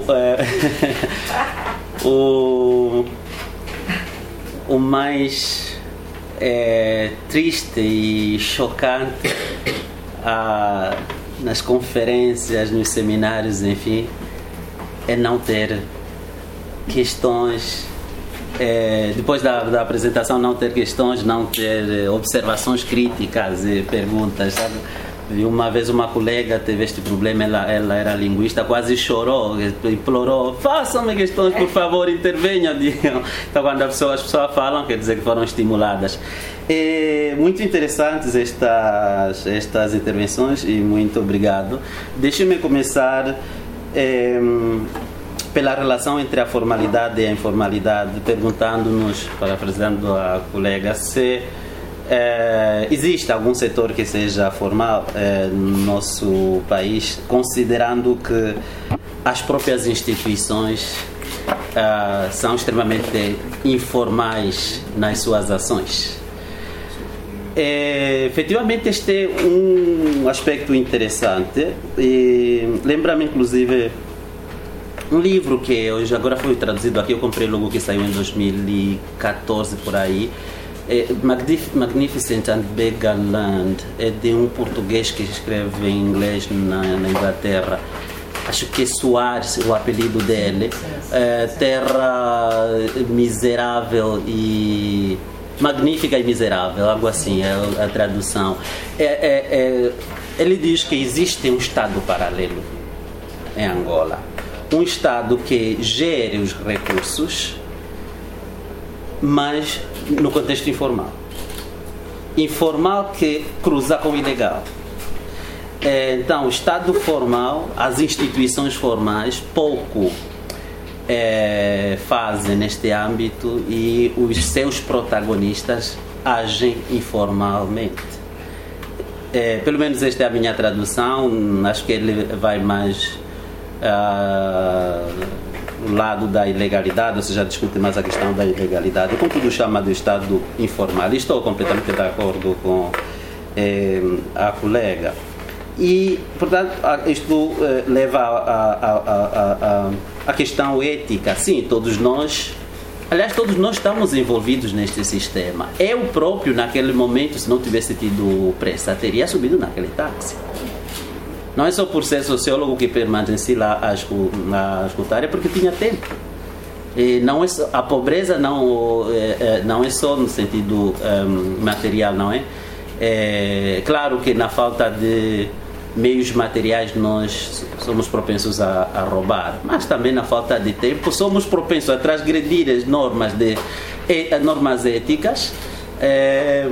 uh, o, o mais é, triste e chocante ah, nas conferências, nos seminários, enfim, é não ter questões, é, depois da, da apresentação, não ter questões, não ter observações críticas e perguntas, sabe? E uma vez uma colega teve este problema, ela, ela era linguista, quase chorou, implorou, façam-me questões, por favor, intervenham. Então, quando as pessoas, as pessoas falam, quer dizer que foram estimuladas. É muito interessantes estas, estas intervenções e muito obrigado. Deixe-me começar é, pela relação entre a formalidade e a informalidade, perguntando-nos, parafraseando a colega, se É, existe algum setor que seja formal é, no nosso país, considerando que as próprias instituições é, são extremamente informais nas suas ações. É, efetivamente, este é um aspecto interessante. E lembra-me, inclusive, um livro que hoje agora foi traduzido aqui, eu comprei logo, que saiu em dois mil e catorze por aí. É Magnificent and Beggar Land, é de um português que escreve em inglês na, na Inglaterra. Acho que é Soares, o apelido dele. É, terra miserável e magnífica e miserável, algo assim é a tradução. É, é, é, ele diz que existe um estado paralelo em Angola, um estado que gere os recursos, mas no contexto informal. Informal que cruza com o ilegal. Então, o Estado formal, as instituições formais, pouco é, fazem neste âmbito e os seus protagonistas agem informalmente. É, pelo menos esta é a minha tradução, acho que ele vai mais Uh, lado da ilegalidade, ou seja, discute mais a questão da ilegalidade, com tudo chama de Estado informal. Estou completamente de acordo com eh, a colega. E, portanto, isto eh, leva a, a, a, a, a questão ética. Sim, todos nós, aliás, todos nós estamos envolvidos neste sistema. Eu próprio, naquele momento, se não tivesse tido pressa, teria subido naquele táxi. Não é só por ser sociólogo que permaneci lá a escutar, é porque tinha tempo. E não é só, a pobreza não é, não é só no sentido um, material, não é? É claro que na falta de meios materiais nós somos propensos a, a roubar, mas também na falta de tempo somos propensos a transgredir as normas, de, normas éticas é,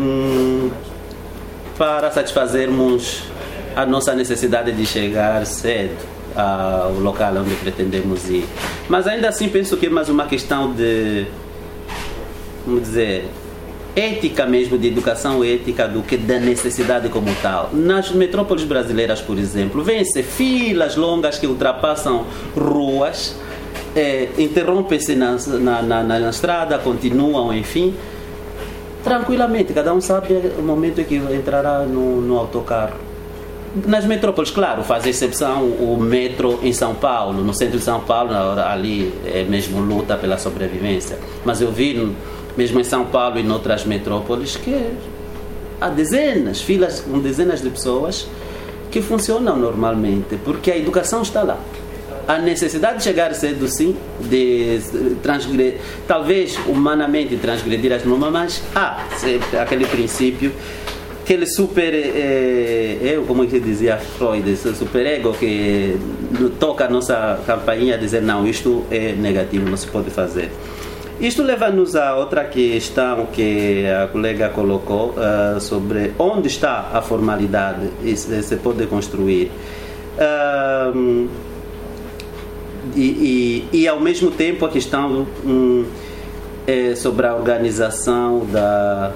para satisfazermos a nossa necessidade de chegar cedo ao local onde pretendemos ir. Mas ainda assim penso que é mais uma questão de, vamos dizer, ética mesmo, de educação ética, do que da necessidade como tal. Nas metrópoles brasileiras, por exemplo, vêm-se filas longas que ultrapassam ruas, é, interrompem-se na, na, na, na estrada, continuam, enfim, tranquilamente. Cada um sabe o momento em que entrará no, no autocarro. Nas metrópoles, claro, faz exceção o metro em São Paulo, no centro de São Paulo, ali é mesmo luta pela sobrevivência. Mas eu vi, mesmo em São Paulo e em outras metrópoles, que há dezenas, filas com dezenas de pessoas que funcionam normalmente, porque a educação está lá. A necessidade de chegar cedo, sim, de transgredir, talvez humanamente transgredir as normas, mas há aquele princípio, aquele super, é, é, como é que dizia Freud, esse super ego que toca a nossa campainha a dizer não, isto é negativo, não se pode fazer. Isto leva-nos a outra questão que a colega colocou uh, sobre onde está a formalidade e se, se pode construir. Uh, e, e, e ao mesmo tempo a questão um, é sobre a organização da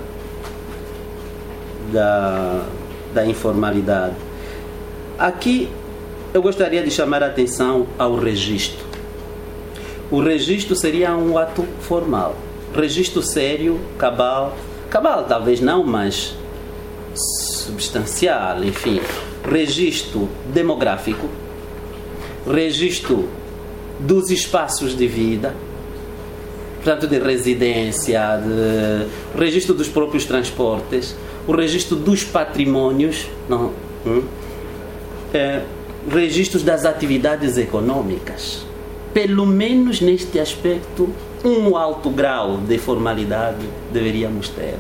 Da, da informalidade. Aqui eu gostaria de chamar a atenção ao registro. O registro seria um ato formal, registro sério, cabal, cabal talvez não, mas substancial, enfim, registro demográfico, registro dos espaços de vida, portanto de residência, de registro dos próprios transportes, o registro dos patrimónios, não, hum, é, registros das atividades econômicas. Pelo menos neste aspecto, um alto grau de formalidade deveríamos ter.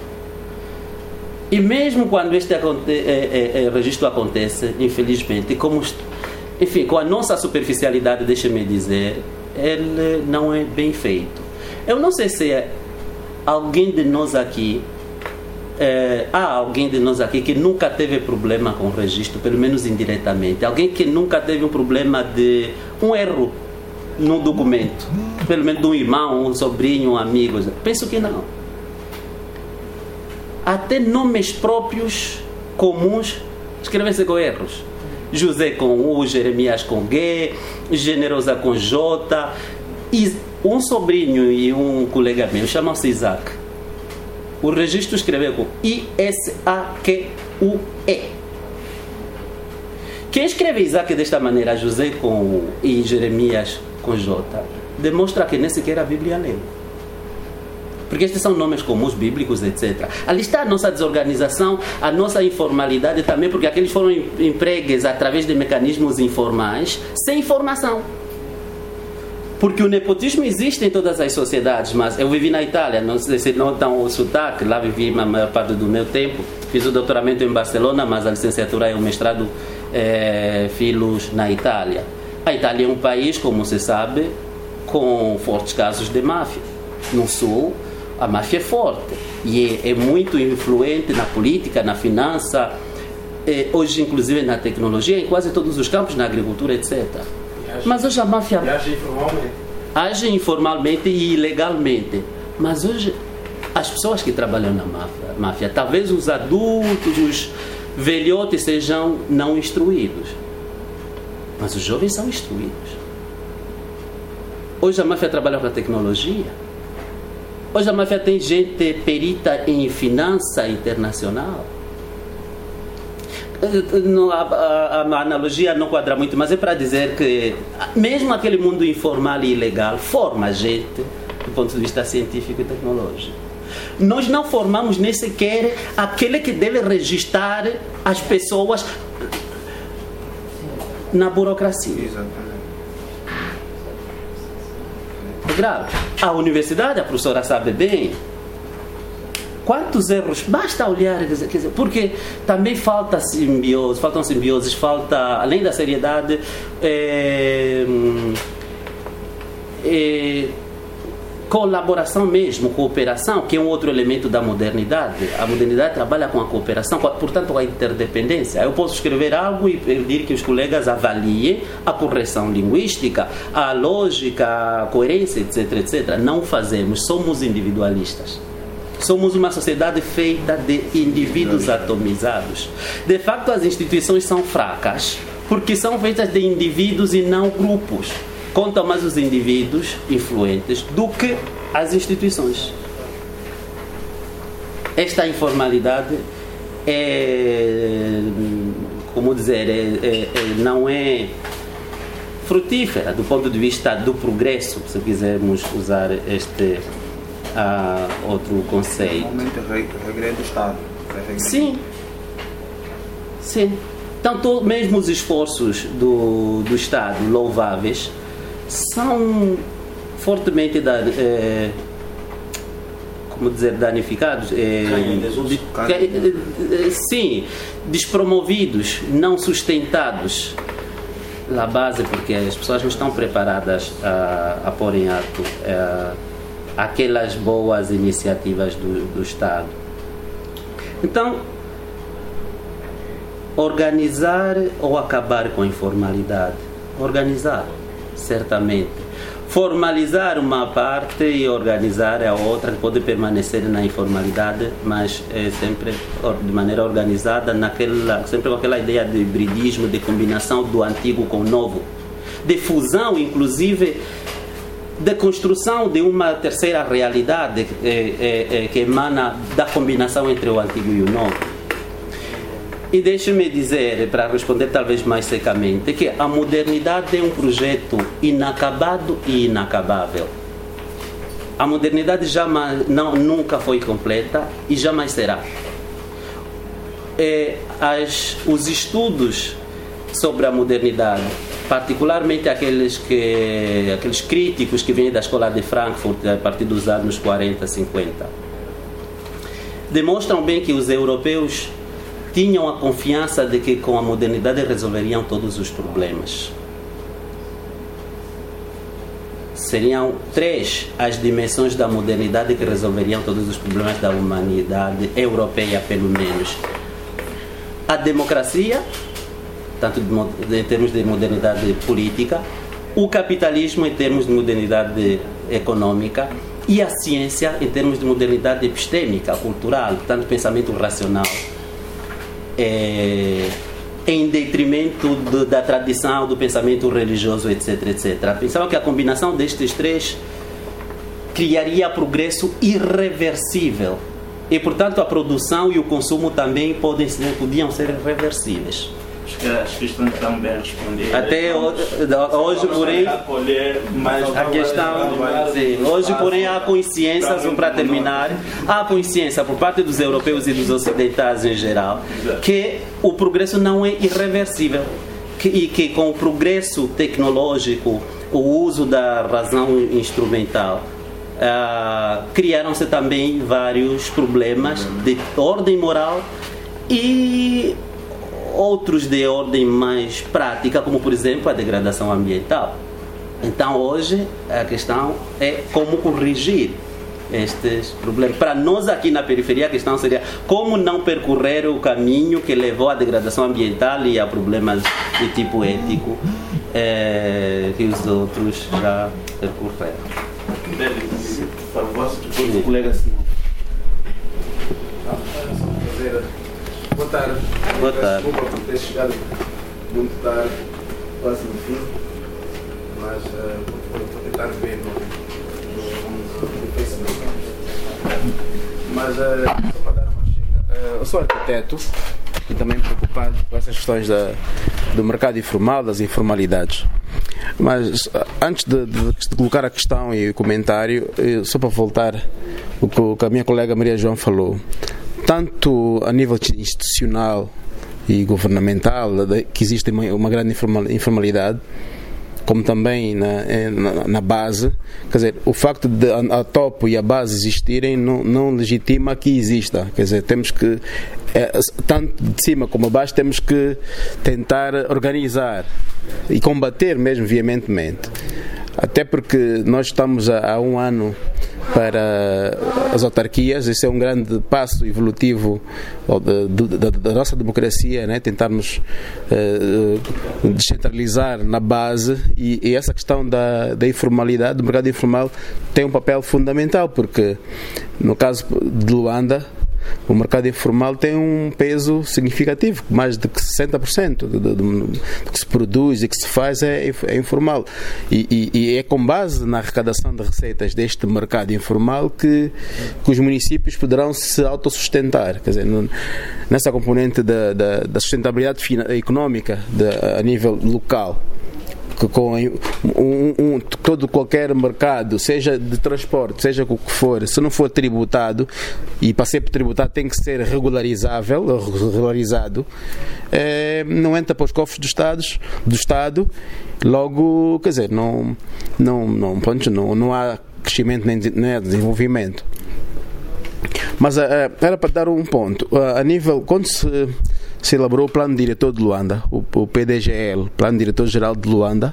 E mesmo quando este aconte- é, é, é, registro acontece, infelizmente, como, enfim, com a nossa superficialidade, deixa-me dizer, ele não é bem feito. Eu não sei se é alguém de nós aqui, é, há alguém de nós aqui que nunca teve problema com o registro, pelo menos indiretamente. Alguém que nunca teve um problema de um erro no documento, pelo menos de um irmão, um sobrinho, um amigo. Penso que não. até nomes próprios comuns escrevem-se com erros. José com U, Jeremias com G, Generosa com J. E um sobrinho e um colega meu chamam-se Isaac. O registro escreveu com I S A Q U E. Quem escreve Isaac desta maneira, José com U e Jeremias com J, demonstra que nem sequer a Bíblia leu. Porque estes são nomes comuns bíblicos, etcétera. Ali está a nossa desorganização, a nossa informalidade também, porque aqueles foram empregues através de mecanismos informais, sem informação. Porque o nepotismo existe em todas as sociedades, mas eu vivi na Itália, não sei se notam o sotaque, lá vivi a maior parte do meu tempo, fiz o doutoramento em Barcelona, mas a licenciatura e o mestrado é, fiz na Itália. A Itália é um país, como se sabe, com fortes casos de máfia. No sul, a máfia é forte e é, é muito influente na política, na finança, é, hoje inclusive na tecnologia, em quase todos os campos, na agricultura, etcétera. Age, Mas hoje a máfia age informalmente. age informalmente e ilegalmente. Mas hoje as pessoas que trabalham na máfia, máfia talvez os adultos, os velhotes sejam não instruídos, mas os jovens são instruídos. Hoje a máfia trabalha com a tecnologia. Hoje a máfia tem gente perita em finança internacional. A, a, a analogia não quadra muito, mas é para dizer que mesmo aquele mundo informal e ilegal forma gente do ponto de vista científico e tecnológico. Nós não formamos nem sequer aquele que deve registrar as pessoas na burocracia. Exatamente. É grave. A universidade, a professora sabe bem quantos erros, basta olhar, quer dizer, porque também falta simbiose, faltam simbioses, falta, além da seriedade, é, é, colaboração mesmo, cooperação, que é um outro elemento da modernidade. A modernidade trabalha com a cooperação, portanto com a interdependência. Eu posso escrever algo e pedir que os colegas avaliem a correção linguística, a lógica, a coerência, etc, etcétera. Não fazemos, somos individualistas. Somos uma sociedade feita de indivíduos atomizados. De facto, as instituições são fracas, porque são feitas de indivíduos e não grupos. Contam mais os indivíduos influentes do que as instituições. Esta informalidade é, como dizer, é, é, é, não é frutífera do ponto de vista do progresso, se quisermos usar este uh, outro conceito. Normalmente regrede do Estado. Sim. Sim. Tanto mesmo os esforços do, do Estado, louváveis, são fortemente da, é, como dizer, danificados, é, de, é, sim, despromovidos, não sustentados na base, porque as pessoas não estão preparadas a, a pôr em ato é, aquelas boas iniciativas do, do Estado. Então, organizar ou acabar com a informalidade? Organizar, certamente. Formalizar uma parte e organizar a outra, que pode permanecer na informalidade, mas é sempre de maneira organizada, naquela, sempre com aquela ideia de hibridismo, de combinação do antigo com o novo, de fusão, inclusive, de construção de uma terceira realidade é, é, é, que emana da combinação entre o antigo e o novo. E deixe-me dizer, para responder talvez mais secamente, que a modernidade é um projeto inacabado e inacabável. A modernidade jamais, não, nunca foi completa e jamais será. É, as, os estudos sobre a modernidade, particularmente aqueles, que, aqueles críticos que vêm da escola de Frankfurt a partir dos anos quarenta, cinquenta, demonstram bem que os europeus tinham a confiança de que com a modernidade resolveriam todos os problemas. Seriam três as dimensões da modernidade que resolveriam todos os problemas da humanidade europeia, pelo menos. A democracia, tanto em termos de modernidade política, o capitalismo em termos de modernidade econômica e a ciência em termos de modernidade epistêmica, cultural, portanto, pensamento racional, é, em detrimento de, da tradição, do pensamento religioso, etc, etcétera. Pensava que a combinação destes três criaria progresso irreversível. E, portanto, a produção e o consumo também podem ser, podiam ser reversíveis. Acho que as questões estão bem respondidas. Até hoje, hoje porém, mas a questão, sim, hoje, porém, há consciência, só para terminar, há consciência por parte dos europeus e dos ocidentais em geral, que o progresso não é irreversível. Que, e que com o progresso tecnológico, o uso da razão instrumental, Uh, criaram-se também vários problemas de ordem moral e outros de ordem mais prática, como por exemplo a degradação ambiental. Então hoje a questão é como corrigir estes problemas. Para nós aqui na periferia a questão seria como não percorrer o caminho que levou à degradação ambiental e a problemas de tipo ético eh, que os outros já percorreram. Para o depois o colega Simão. Boa tarde. Boa tarde. Desculpa por ter chegado muito tarde, quase no fim, mas uh, vou, vou tentar ver no, no, no Facebook. Mas uh, só para dar uma chega. Uh, eu sou arquiteto e também preocupado com essas questões da, do mercado informal, das informalidades. Mas antes de, de, de colocar a questão e o comentário, só para voltar o que, o que a minha colega Maria João falou, tanto a nível institucional e governamental, que existe uma, uma grande informalidade, como também na, na, na base, quer dizer, o facto de a, a topo e a base existirem não, não legitima que exista, quer dizer, temos que, é, tanto de cima como abaixo, temos que tentar organizar e combater mesmo veementemente. Até porque nós estamos há, há um ano para as autarquias, esse é um grande passo evolutivo da, da, da nossa democracia, né? Tentarmos uh, descentralizar na base e, e essa questão da, da informalidade, do mercado informal tem um papel fundamental, porque no caso de Luanda o mercado informal tem um peso significativo, mais de sessenta por cento do, do, do que se produz e que se faz é, é informal. E, e, e é com base na arrecadação de receitas deste mercado informal que, que os municípios poderão se autossustentar. Quer dizer, no, nessa componente da, da, da sustentabilidade económica de, a nível local. Que com um, um, todo qualquer mercado, seja de transporte, seja o que for, se não for tributado, e para ser tributado tem que ser regularizável, regularizado, é, não entra para os cofres do Estado, do Estado, logo, quer dizer, não, não, não, não, não há crescimento nem, nem desenvolvimento. Mas é, era para dar um ponto, a nível, quando se se elaborou o Plano Diretor de Luanda, o, o P D G L, Plano Diretor Geral de Luanda.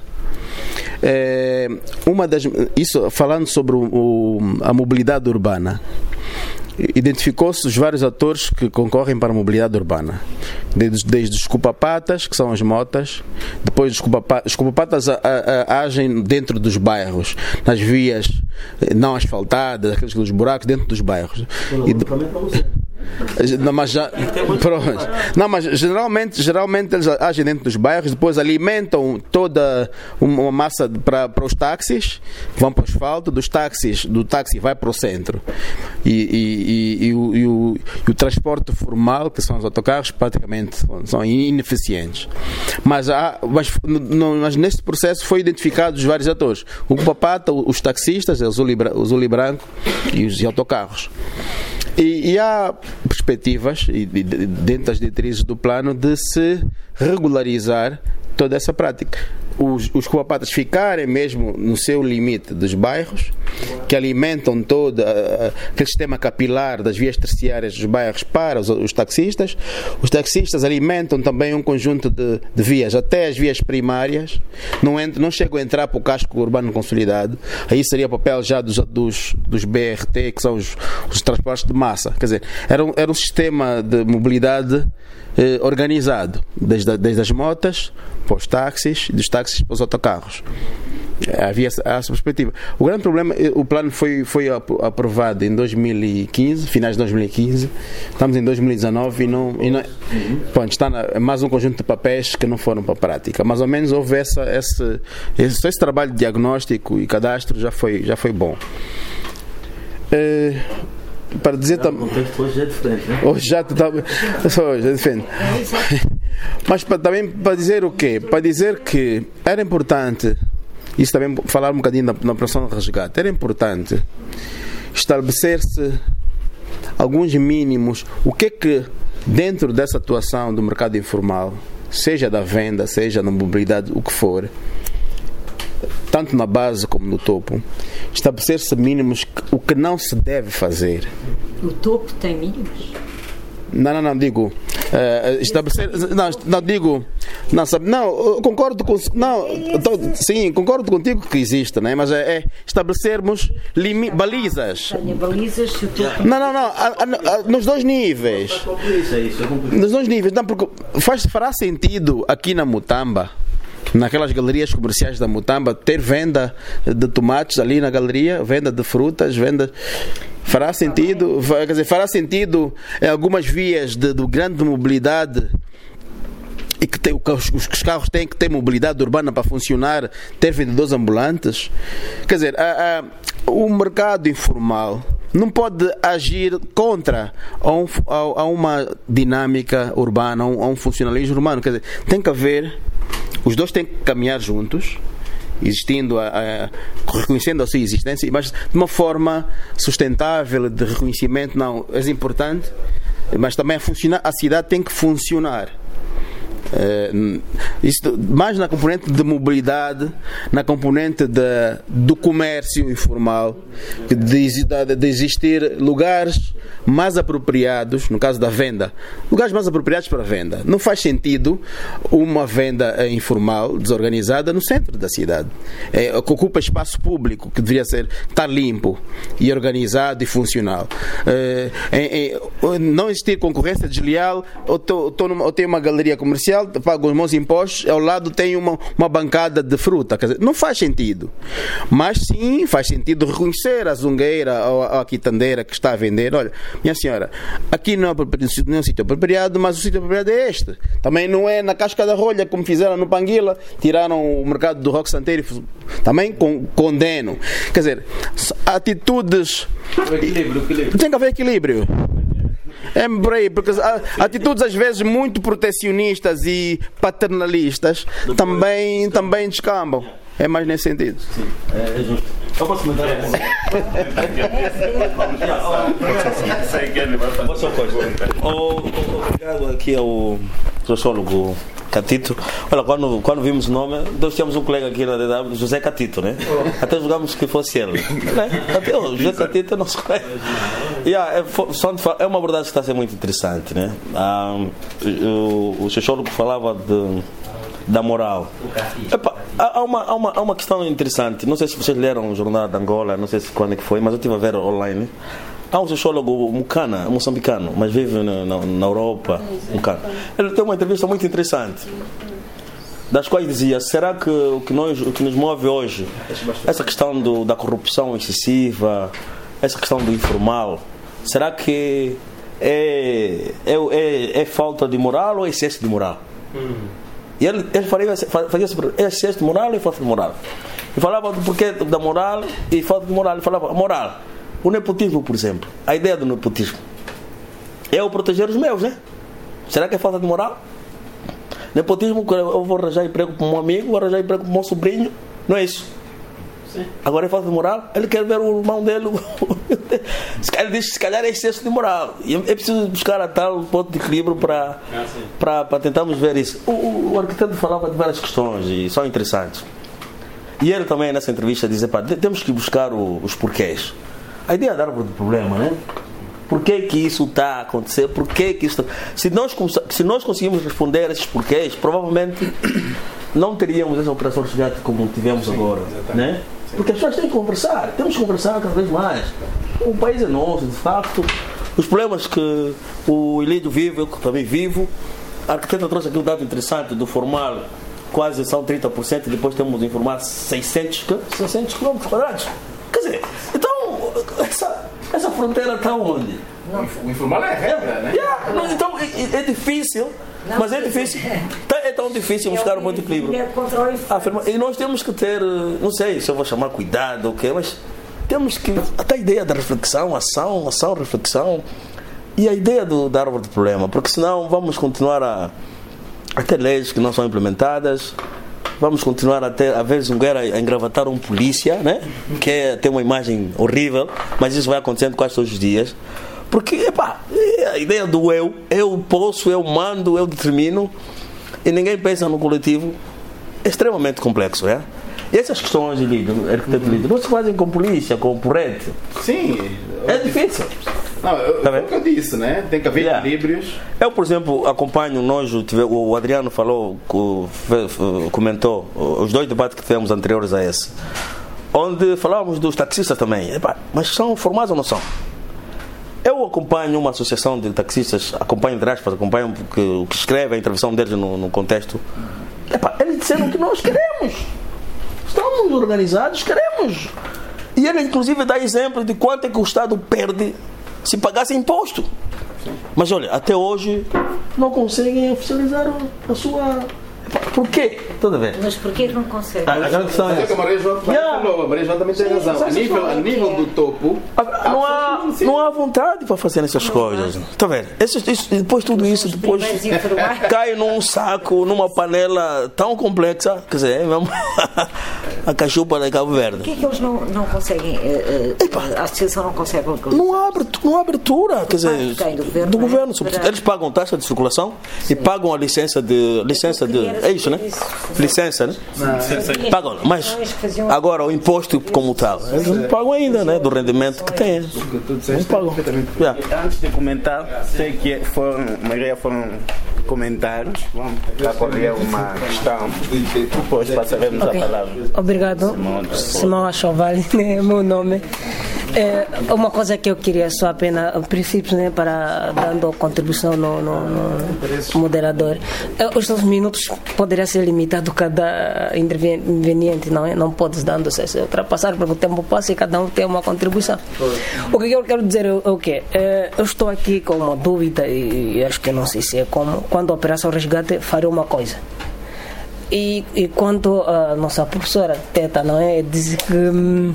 É, uma das, isso falando sobre o, o, a mobilidade urbana, identificou-se os vários atores que concorrem para a mobilidade urbana, desde, desde os cupapatas, que são as motas, depois os cupapatas, os cupapatas a, a, a, agem dentro dos bairros, nas vias não asfaltadas, aqueles, aqueles buracos dentro dos bairros. E de, Não, mas já, pronto. Não, mas geralmente, geralmente eles agem dentro dos bairros, depois alimentam toda uma massa para, para os táxis, vão para o asfalto, dos táxis, do táxi vai para o centro. E, e, e, e, o, e, o, e o transporte formal, que são os autocarros, praticamente são ineficientes. Mas, há, mas, no, mas neste processo foi identificado os vários atores: o Cupapata, os taxistas, os Zuli Branco e os autocarros. E, e há perspectivas, e, e, dentro das diretrizes do plano, de se regularizar toda essa prática. Os, os cupapatas ficarem mesmo no seu limite dos bairros, que alimentam todo uh, aquele sistema capilar das vias terciárias dos bairros para os, os taxistas. Os taxistas alimentam também um conjunto de, de vias, até as vias primárias, não, ent, não chegam a entrar para o casco urbano consolidado. Aí seria o papel já dos, dos, dos B R T, que são os, os transportes de massa. Quer dizer, era um, era um sistema de mobilidade eh, organizado, desde, desde as motas para os táxis, dos táxis para os autocarros. havia essa, essa perspectiva. O grande problema, o plano foi, foi aprovado em dois mil e quinze, finais de dois mil e quinze, estamos em dois mil e dezanove e não, e não pronto, está na, mais um conjunto de papéis que não foram para a prática. Mais ou menos houve essa, esse, esse, esse trabalho de diagnóstico e cadastro já foi, já foi bom. É, para dizer também. Hoje é diferente, né? Hoje já está. Hoje é diferente. Mas para, também para dizer o quê? Para dizer que era importante, isso também falar um bocadinho na, na operação de resgate, era importante estabelecer-se alguns mínimos. O que é que dentro dessa atuação do mercado informal, seja da venda, seja na mobilidade, o que for, tanto na base como no topo, estabelecer-se mínimos, o que não se deve fazer. O topo tem mínimos? Não, não, não, digo uh, estabelecer, não, não, digo não, sabe, não, concordo com não, tô, sim, concordo contigo que existe, né? Mas é, é estabelecermos limi, balizas. balizas se o topo... Não, não, não, a, a, a, nos dois níveis. Nos dois níveis, não, porque faz, fará sentido aqui na Mutamba, naquelas galerias comerciais da Mutamba, ter venda de tomates ali na galeria, venda de frutas, venda. Fará sentido, quer dizer, fará sentido em algumas vias de, de grande mobilidade e que tem, os, os carros têm que ter mobilidade urbana para funcionar, ter vendedores ambulantes. Quer dizer, a, a, o mercado informal não pode agir contra a, um, a, a uma dinâmica urbana, a um, a um funcionalismo urbano. Quer dizer, tem que haver, os dois têm que caminhar juntos, existindo, a, a, reconhecendo a sua existência, mas de uma forma sustentável, de reconhecimento. Não, é importante, mas também a, funcionar, a cidade tem que funcionar. Uh, isto, mais na componente de mobilidade, na componente de, do comércio informal, de, de, de existir lugares mais apropriados, no caso da venda, lugares mais apropriados para a venda. Não faz sentido uma venda informal, desorganizada, no centro da cidade, é, que ocupa espaço público, que deveria ser, estar limpo e organizado e funcional. Uh, é, é, não existir concorrência desleal, ou, tô, tô numa, ou tem uma galeria comercial, pago os meus impostos, ao lado tem uma, uma bancada de fruta. Quer dizer, não faz sentido. Mas sim, faz sentido reconhecer a zungueira ou a, a quitandeira que está a vender. Olha, minha senhora, aqui não é, não é um sítio apropriado, mas o sítio apropriado é este. Também não é na Casca da Rolha, como fizeram no Panguila, tiraram o mercado do Roque Santeiro. Também condeno. Quer dizer, atitudes... Equilíbrio, equilíbrio. Tem que haver equilíbrio. É por aí, porque atitudes às vezes muito protecionistas e paternalistas também, também descambam. É mais nesse sentido. Sim, é, é justo. Eu posso mandar obrigado aqui ao sociólogo Catito. Olha, quando, quando vimos o nome, nós tínhamos um colega aqui na D W, José Catito, né? Até julgamos que fosse ele. Né? Até o José Catito é nosso colega. Yeah, é, é uma abordagem que está a ser muito interessante, né? Ah, o, o sociólogo falava de, da moral. Epa, há, uma, há, uma, há uma questão interessante. Não sei se vocês leram o Jornal de Angola, não sei se quando é que foi, mas eu estive a ver online. Há um sociólogo mucana, moçambicano, mas vive na, na, na Europa. Mucana. Ele tem uma entrevista muito interessante, das quais dizia: será que o que, nós, o que nos move hoje, essa questão do, da corrupção excessiva, essa questão do informal, será que é, é, é, é falta de moral ou é excesso de moral? Hum. E ele, ele fazia, fazia essa pergunta: é excesso de moral ou é falta de moral? Ele falava do porquê da moral e falta de moral. Ele falava: moral. O nepotismo, por exemplo, a ideia do nepotismo é o proteger os meus, né? Será que é falta de moral? Nepotismo, eu vou arranjar emprego para um amigo, vou arranjar emprego para o meu sobrinho, não é isso? Sim. Agora é falta de moral? Ele quer ver o irmão dele. Ele diz que se calhar é excesso de moral. E é preciso buscar a tal ponto de equilíbrio para, ah, para, para tentarmos ver isso. O, o, o arquiteto falava de várias questões e são interessantes. E ele também, nessa entrevista, dizia: pá, temos que buscar o, os porquês. A ideia da árvore do problema, né? Por que que isso está a acontecer? Por que que isso... Se nós, se nós conseguimos responder a esses porquês, provavelmente não teríamos essa operação de resgate como tivemos agora, né? Porque as pessoas têm que conversar, temos que conversar cada vez mais. O país é nosso, de facto. Os problemas que o Ilídio vive, eu também vivo. A arquiteta trouxe aqui um dado interessante do formal quase são trinta por cento, depois temos de informar seiscentos quilômetros quadrados. Quer dizer, então, essa, essa fronteira está onde? O informal é a regra, né? Yeah, não, então, é, é difícil, não, mas é difícil. É tão difícil buscar um ponto de equilíbrio. E nós temos que ter, não sei se eu vou chamar cuidado ou o quê, mas temos que, até a ideia da reflexão, ação, ação, reflexão, e a ideia do, da árvore do problema, porque senão vamos continuar a, a ter leis que não são implementadas, vamos continuar a ter, a vezes, um guerra a engravatar um polícia, né? Que é, tem uma imagem horrível, mas isso vai acontecendo quase todos os dias. Porque, epá, a ideia do eu, eu posso, eu mando, eu determino, e ninguém pensa no coletivo, é extremamente complexo, é? E essas questões de líder, arquiteto líder, não se fazem com polícia, com porrete. Sim. É difícil. Não, eu, tá, é o que eu disse, né? Tem que haver yeah. equilíbrios. Eu, por exemplo, acompanho, nós, o Adriano falou, comentou, os dois debates que tivemos anteriores a esse, onde falávamos dos taxistas também. Epá, mas são formados ou não são? Eu acompanho uma associação de taxistas, acompanho entre aspas, acompanho o que, que escreve a intervenção deles no, no contexto. Epá, eles disseram que nós queremos. Estamos organizados, queremos. E ele, inclusive, dá exemplo de quanto é que o Estado perde se pagasse imposto. Mas olha, até hoje não conseguem oficializar a sua... Por quê? Tudo bem. Mas porquê não consegue? A, a grande questão é que a Maria João yeah. falou, a Maria João também tem razão. A nível, a nível do topo, não há, não há vontade para fazer essas coisas. Está vendo? Isso, isso, depois tudo isso depois cai num saco, numa panela tão complexa, quer dizer, é mesmo a cachupa de Cabo Verde. Por que é que eles não, não conseguem? Uh, uh, a associação não consegue localizar? Não há, não há abertura, quer dizer, do governo. Do governo é? Eles pagam taxa de circulação. Sim. E pagam a licença de licença de é isso, né? Licença, né? Não, pagam, mas agora o imposto como tal, eles não pagam ainda, né? Do rendimento que têm. Não pagam. Yeah. Antes de comentar, sei que foram, a maioria foram comentários. Vamos acolher uma questão. Depois passaremos okay. a palavra. Obrigado. Simão Achovali, né? Meu nome. É, uma coisa que eu queria só apenas, princípios, né, para dando contribuição no, no, no moderador. Os dois minutos poderia ser limitado cada interveniente, não é? Não pode dando se ultrapassar porque o tempo passa e cada um tem uma contribuição. O que eu quero dizer é o quê? É, eu estou aqui com uma dúvida e, e acho que não sei se é como quando a Operação Resgate fará uma coisa. E, e quando a nossa professora Teta, não é, diz que hum,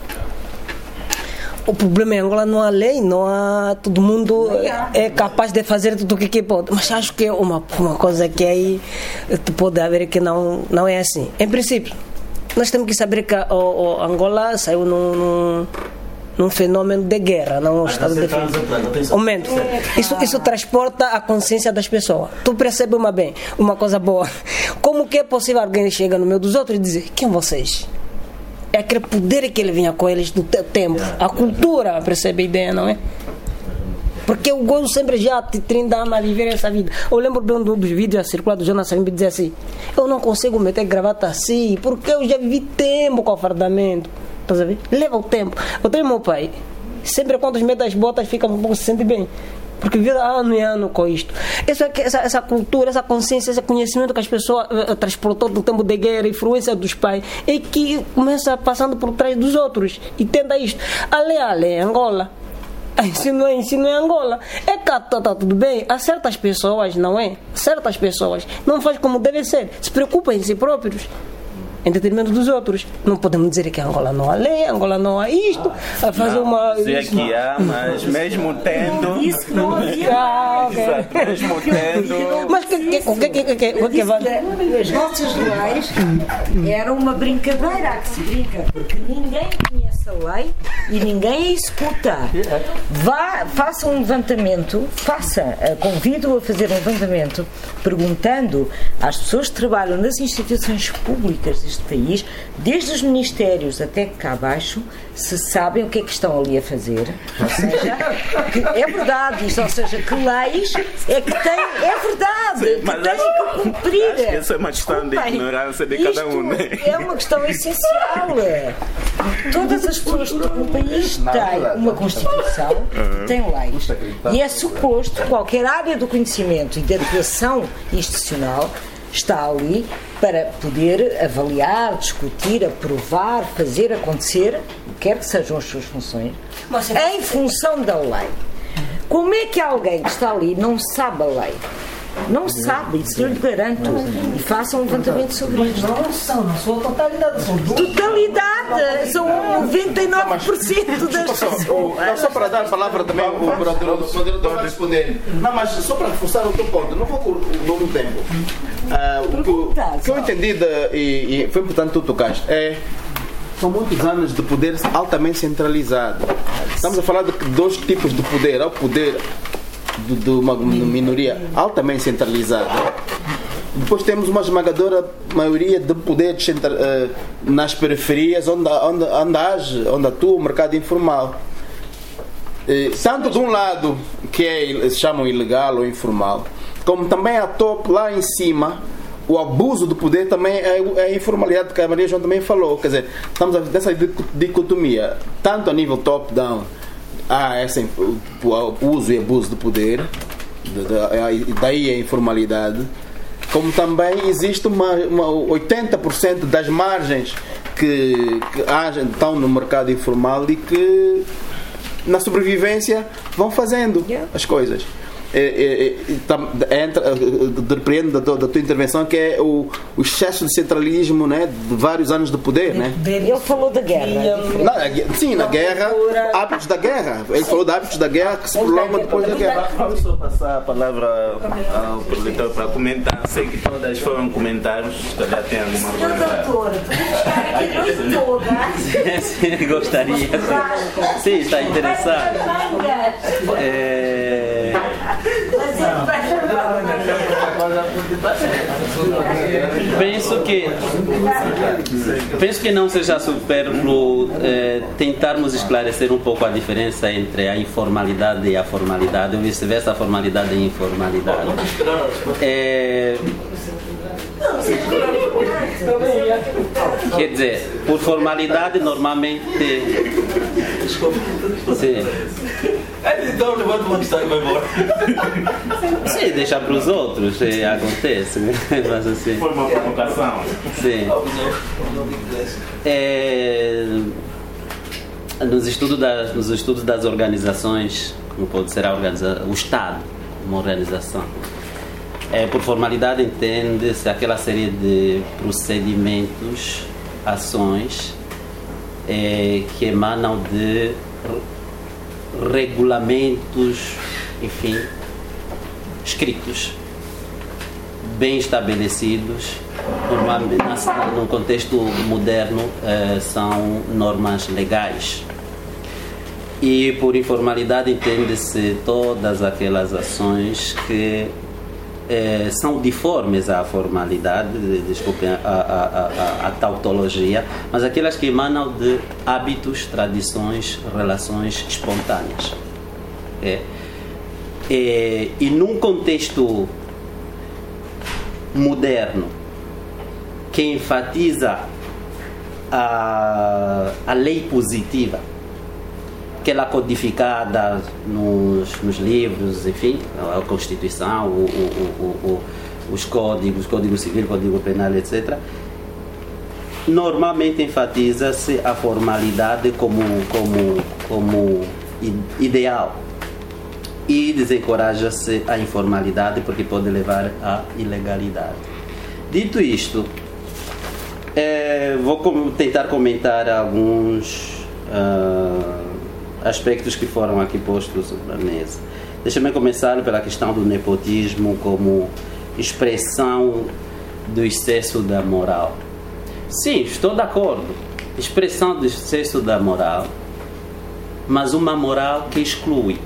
o problema em Angola não há lei, não há, todo mundo é capaz de fazer tudo o que pode, mas acho que é uma, uma coisa que aí pode haver que não, não é assim. Em princípio, nós temos que saber que a, o, o Angola saiu num, num, num fenômeno de guerra, não um estado de defesa. Aumento. Isso, isso transporta a consciência das pessoas. Tu percebes uma bem, uma coisa boa. Como que é possível alguém chegar no meio dos outros e dizer, quem vocês? É aquele poder que ele vinha com eles do tempo. A cultura, percebe a ideia, não é? Porque eu gosto sempre já de trinta anos a viver essa vida. Eu lembro de um dos vídeos a circular do Jonas Savimbi dizer assim: eu não consigo meter gravata assim, porque eu já vivi tempo com o fardamento. Estás a ver? Leva o tempo. Eu tenho meu pai. Sempre quando mete as botas fica um pouco se sente bem. Porque vive ano e ano com isto. Essa, essa, essa cultura, essa consciência, esse conhecimento que as pessoas uh, transportou do tempo de guerra, a influência dos pais, é que começa passando por trás dos outros e tenta isto. A lei, a lei, Angola. A ensino é ensino em Angola. É que tá, tá tudo bem. Há certas pessoas, não é? Certas pessoas não fazem como deve ser. Se preocupam em si próprios, em detrimento dos outros. Não podemos dizer que Angola não há lei, Angola não há isto, a fazer não, uma... dizer que há, mas mesmo tendo... Isso que não havia. Ah, okay. Exato, mesmo tendo... Mas o que, que, que, que, que, que, que vai... As nossas leis eram uma brincadeira a que se brinca, porque ninguém conhece a lei e ninguém a executa. Vá, faça um levantamento, faça, convido a fazer um levantamento perguntando às pessoas que trabalham nas instituições públicas deste país, desde os ministérios até cá abaixo, se sabem o que é que estão ali a fazer. Ou seja, que é verdade isto, ou seja, que leis é que têm, é verdade, sim, que mas têm acho, que cumprir. Acho que essa é uma questão de ignorância de cada um, né? É uma questão essencial. Todas as pessoas no país têm uma Constituição, têm leis. E é suposto qualquer área do conhecimento e da atuação institucional está ali para poder avaliar, discutir, aprovar, fazer acontecer, quer que sejam as suas funções, Mas é em função da lei. Como é que alguém que está ali não sabe a lei? Não sabe, isso eu lhe garanto. E façam um levantamento sobre isso. Não são, na sua totalidade, são duas. Totalidade! São noventa e nove por cento das pessoas. Não, só para dar a palavra também, o moderador vai responder. Não, mas só para reforçar o teu ponto, não vou com o tempo. Ah, o, que, o que eu entendi, de, e, e foi importante tu tocaste, é são muitos anos de poder altamente centralizado. Estamos a falar de dois tipos de poder. Há o poder de, de uma minoria altamente centralizada. Depois temos uma esmagadora maioria de poder uh, nas periferias, onde, onde, onde age, onde atua o mercado informal. Uh, tanto de um lado, que é, se chamam ilegal ou informal, como também a top lá em cima, o abuso do poder também é, é a informalidade que a Maria João também falou. Quer dizer, estamos nessa dicotomia, tanto a nível top-down, há esse, o, o uso e abuso do poder, daí a informalidade, como também existe uma, uma oitenta por cento das margens que, que agem, estão no mercado informal e que na sobrevivência vão fazendo as coisas. Entra, depende da, da tua intervenção, que é o, o excesso de centralismo, né, de vários anos de poder, né? Ele falou da guerra. Na, sim, na guerra, hábitos da guerra. Ele falou de hábitos da guerra que se prolongam depois da guerra. Vamos só passar a palavra ao produtor para comentar. Sei que todas foram comentários, se calhar tem alguma coisa. Sim, gostaria. Sim, está interessado. É... Penso que penso que não seja supérfluo eh, tentarmos esclarecer um pouco a diferença entre a informalidade e a formalidade, ou vice-versa, a formalidade e a informalidade. É, quer dizer, por formalidade normalmente sim. Então levanta uma questão e vai embora. Sim, deixa para os outros, acontece, mas assim. Foi uma provocação. Sim. É, nos, estudos das, nos estudos das organizações, como pode ser a organiza, o Estado, uma organização, é, por formalidade entende-se aquela série de procedimentos, ações é, que emanam de regulamentos, enfim, escritos, bem estabelecidos, normalmente no contexto moderno eh, são normas legais. E por informalidade entende-se todas aquelas ações que eh, são diformes à formalidade, desculpem a, a, a, a tautologia, mas aquelas que emanam de hábitos, tradições, relações espontâneas. É. É, e num contexto moderno que enfatiza a, a lei positiva, que ela é codificada nos, nos livros, enfim, a Constituição, o, o, o, o, os códigos, Código Civil, Código Penal, etcétera, normalmente enfatiza-se a formalidade como, como, como ideal e desencoraja-se a informalidade porque pode levar à ilegalidade. Dito isto, é, vou com, tentar comentar alguns uh, aspectos que foram aqui postos na mesa. Deixa-me começar pela questão do nepotismo como expressão do excesso da moral. Sim, estou de acordo. Expressão do excesso da moral, mas uma moral que exclui.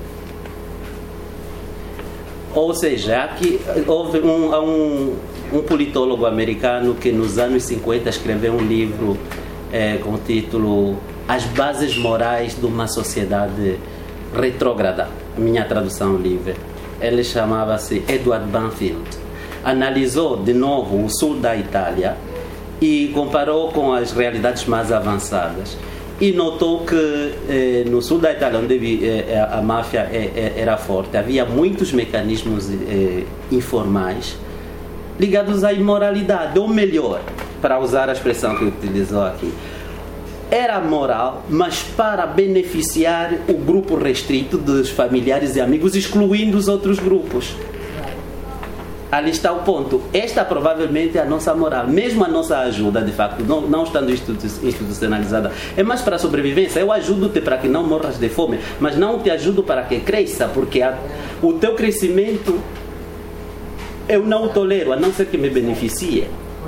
Ou seja, aqui houve um, um, um politólogo americano que nos anos cinquenta escreveu um livro é, com o título As Bases Morais de uma Sociedade Retrógrada, minha tradução livre. Ele chamava-se Edward Banfield. Analisou de novo o sul da Itália e comparou com as realidades mais avançadas. E notou que eh, no sul da Itália, onde eh, a máfia eh, era forte, havia muitos mecanismos eh, informais ligados à imoralidade, ou melhor, para usar a expressão que utilizou aqui, era moral, mas para beneficiar o grupo restrito dos familiares e amigos, excluindo os outros grupos. Ali está o ponto. Esta provavelmente é a nossa moral. Mesmo a nossa ajuda, de facto, não, não estando institucionalizada, é mais para a sobrevivência. Eu ajudo-te para que não morras de fome, mas não te ajudo para que cresça, porque a, o teu crescimento eu não o tolero, a não ser que me beneficie.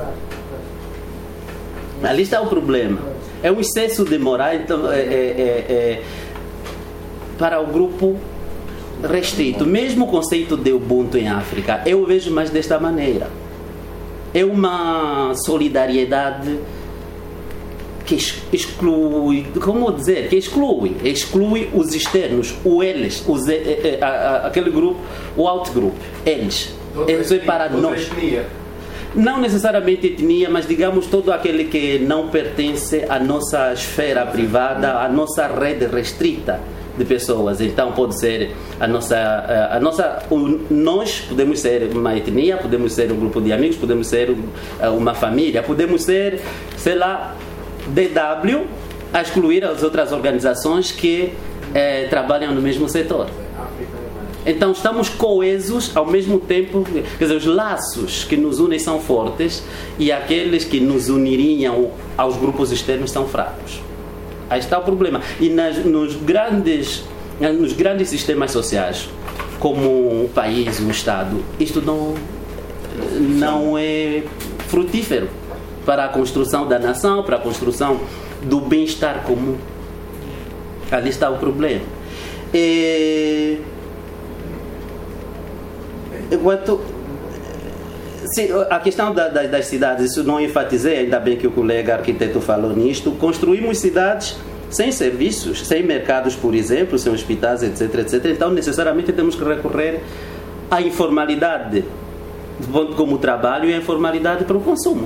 Ali está o problema. É um excesso de moral, então, é, é, é, é, para o grupo restrito. Mesmo o conceito de Ubuntu em África, eu vejo mais desta maneira. É uma solidariedade que exclui, como dizer, que exclui, exclui os externos, o eles, os, é, é, a, aquele grupo, o outgroup, eles. Isso é para nós. Não necessariamente etnia, mas digamos todo aquele que não pertence à nossa esfera privada, à nossa rede restrita de pessoas. Então pode ser a nossa, a nossa o, nós podemos ser uma etnia, podemos ser um grupo de amigos, podemos ser uma família, podemos ser, sei lá, D W, a excluir as outras organizações que eh, trabalham no mesmo setor. Então estamos coesos ao mesmo tempo, quer dizer, os laços que nos unem são fortes e aqueles que nos uniriam aos grupos externos são fracos. Aí está o problema. E nas, nos, grandes, nos grandes sistemas sociais, como o país, o Estado, isto não, não é frutífero para a construção da nação, para a construção do bem-estar comum. Ali está o problema. E, enquanto, sim, a questão da, da, das cidades, isso não enfatizei, ainda bem que o colega arquiteto falou nisto. Construímos cidades sem serviços, sem mercados, por exemplo, sem hospitais, etc, etcétera. Então, necessariamente, temos que recorrer à informalidade, como o trabalho, e à informalidade para o consumo.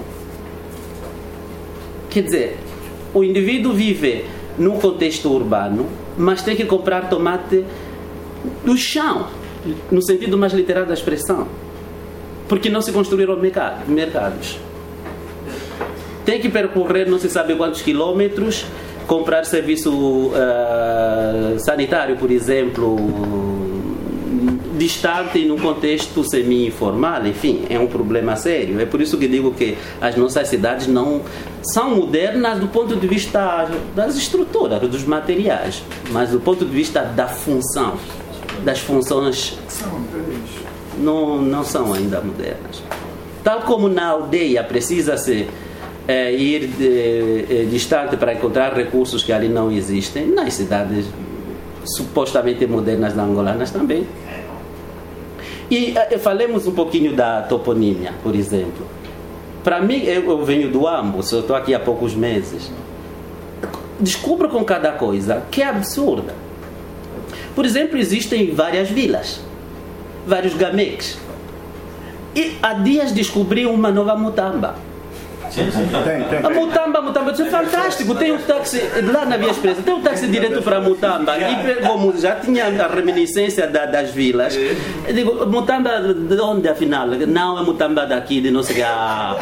Quer dizer, o indivíduo vive num contexto urbano, mas tem que comprar tomate do chão, no sentido mais literal da expressão, porque não se construíram mercados. Tem que percorrer não se sabe quantos quilômetros, comprar serviço uh, sanitário, por exemplo, distante, num contexto semi-informal. Enfim, é um problema sério. É por isso que digo que as nossas cidades não são modernas do ponto de vista das estruturas, dos materiais, mas do ponto de vista da função, das funções, não, não são ainda modernas. Tal como na aldeia precisa-se é, ir de, é, distante para encontrar recursos que ali não existem, nas cidades supostamente modernas da angolanas também. E é, falemos um pouquinho da toponímia, por exemplo. Para mim, eu, eu venho do Ambo, só estou aqui há poucos meses. Descubro com cada coisa que é absurda. Por exemplo, existem várias vilas, vários gameques. E há dias descobri uma nova Mutamba. Sim, sim. Tem, tem. A Mutamba, Mutamba, isso é fantástico. Tem um táxi, lá na Via Expressa, tem um táxi direto para Mutamba. E como já tinha a reminiscência da, das vilas, eu digo, Mutamba de onde afinal? Não, é Mutamba daqui, de não sei a...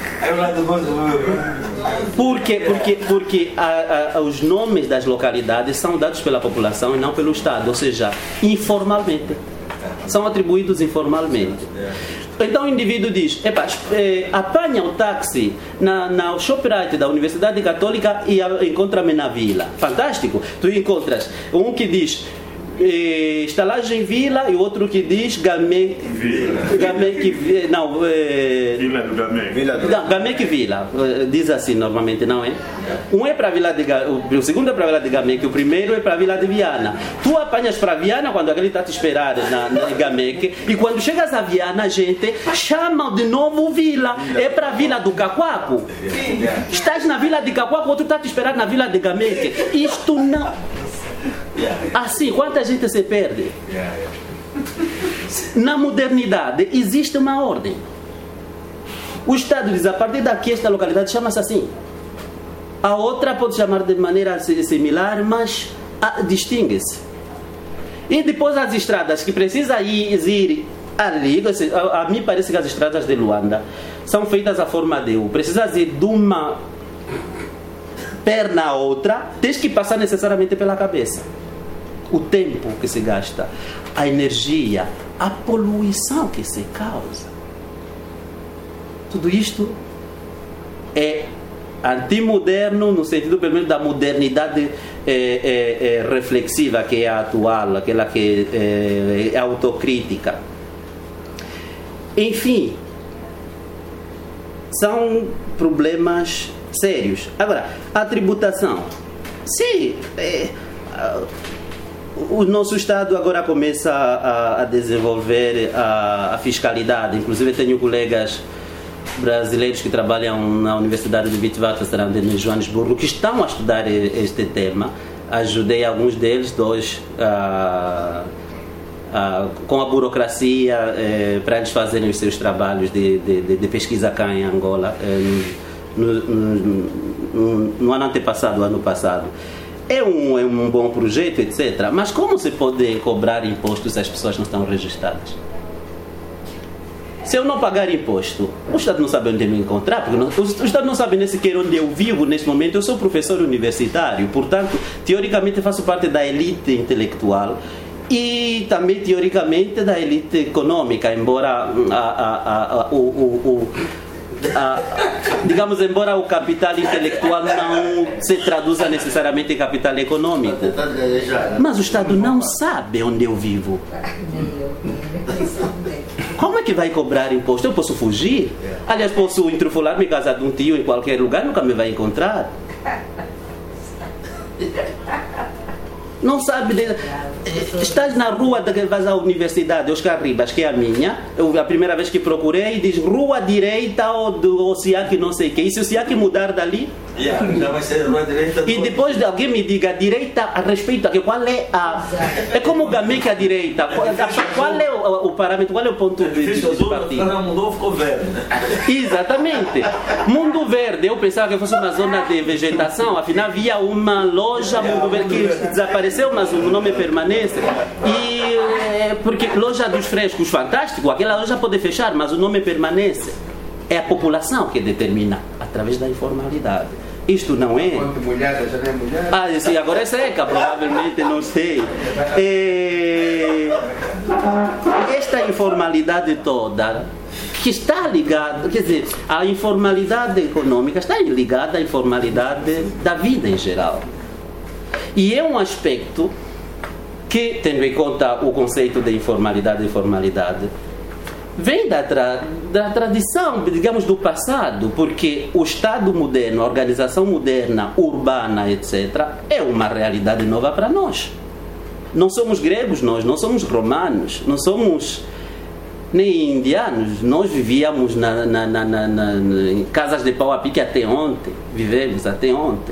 Porque, porque, porque a, a, os nomes das localidades são dados pela população e não pelo Estado, ou seja, informalmente. São atribuídos informalmente. Então o indivíduo diz, epa, eh, apanha o táxi na, na Shoprite da Universidade Católica e a, encontra-me na vila. Fantástico. Tu encontras um que diz eh, estalagem Vila e outro que diz Gamek Gamek não eh, Vila do Gamek Vila do... Gamek Vila, diz assim normalmente, não é? Um é para a Vila de o segundo é para a Vila de Gamek, o primeiro é para a Vila de Viana. Tu apanhas para Viana quando aquele está te esperar na, na Gamek, e quando chegas a Viana a gente chama de novo Vila, é para a Vila do Cacoaco. Estás na Vila de Cacoaco, outro está te esperar na Vila de Gamek. Isto não... Assim, quanta gente se perde? Na modernidade existe uma ordem. O Estado diz, a partir daqui esta localidade chama-se assim. A outra pode chamar de maneira similar, mas ah, distingue-se. E depois as estradas que precisa ir ali, a, a mim parece que as estradas de Luanda são feitas à forma de U. Precisas ir de uma perna a outra, tens que passar necessariamente pela cabeça. O tempo que se gasta, a energia, a poluição que se causa. Tudo isto é antimoderno no sentido pelo menos da modernidade é, é, é, reflexiva, que é a atual, aquela que é, é autocrítica. Enfim, são problemas sérios. Agora, a tributação. Sim, é, o nosso Estado agora começa a, a desenvolver a, a fiscalidade. Inclusive tenho colegas brasileiros que trabalham na Universidade de Witwatersrand em Joanesburgo que estão a estudar este tema. Ajudei alguns deles, dois, a, a, com a burocracia eh, para eles fazerem os seus trabalhos de, de, de pesquisa cá em Angola eh, no, no, no, no ano antepassado, ano passado. É um, é um bom projeto, etcétera. Mas como se pode cobrar impostos se as pessoas não estão registradas? Se eu não pagar imposto, o Estado não sabe onde me encontrar, porque não, o Estado não sabe nem sequer onde eu vivo neste momento. Eu sou professor universitário, portanto, teoricamente faço parte da elite intelectual e também, teoricamente, da elite econômica, embora a, a, a, a, o, o, a, digamos, embora o capital intelectual não se traduza necessariamente em capital econômico. Mas o Estado não sabe onde eu vivo. Como é que vai cobrar imposto? Eu posso fugir? Aliás, posso intrufolar-me em casa de um tio em qualquer lugar, nunca me vai encontrar. Não sabe. De... Estás na rua da que vais à universidade, Oscar Ribas, que é a minha. Eu, a primeira vez que procurei, diz rua direita ou do SIAC, não sei o que. E se o SIAC mudar dali? Yeah, já vai ser rua direita. E depois de alguém me diga direita a respeito a que qual é a. É como o Gamê que é a direita. Qual, qual é o, o parâmetro, qual é o ponto de vista de partida? Não mudou, ficou verde, né? Exatamente. Mundo Verde, eu pensava que fosse uma zona de vegetação, afinal havia uma loja Mundo Verde que desapareceu, mas o nome permanece. E porque loja dos frescos, fantástico, aquela loja pode fechar, mas o nome permanece. É a população que determina através da informalidade. Isto não é. Quanto molhada já não é molhada? Ah, sim, agora é seca, provavelmente, não sei. É... Esta informalidade toda, que está ligada, quer dizer, a informalidade econômica está ligada à informalidade da vida em geral. E é um aspecto que, tendo em conta o conceito de informalidade e formalidade, vem da, tra da tradição, digamos, do passado, porque o Estado moderno, a organização moderna, urbana, etcétera, é uma realidade nova para nós. Não somos gregos, nós não somos romanos, não somos nem indianos. Nós vivíamos na, na, na, na, na, em casas de pau a pique até ontem, vivemos até ontem.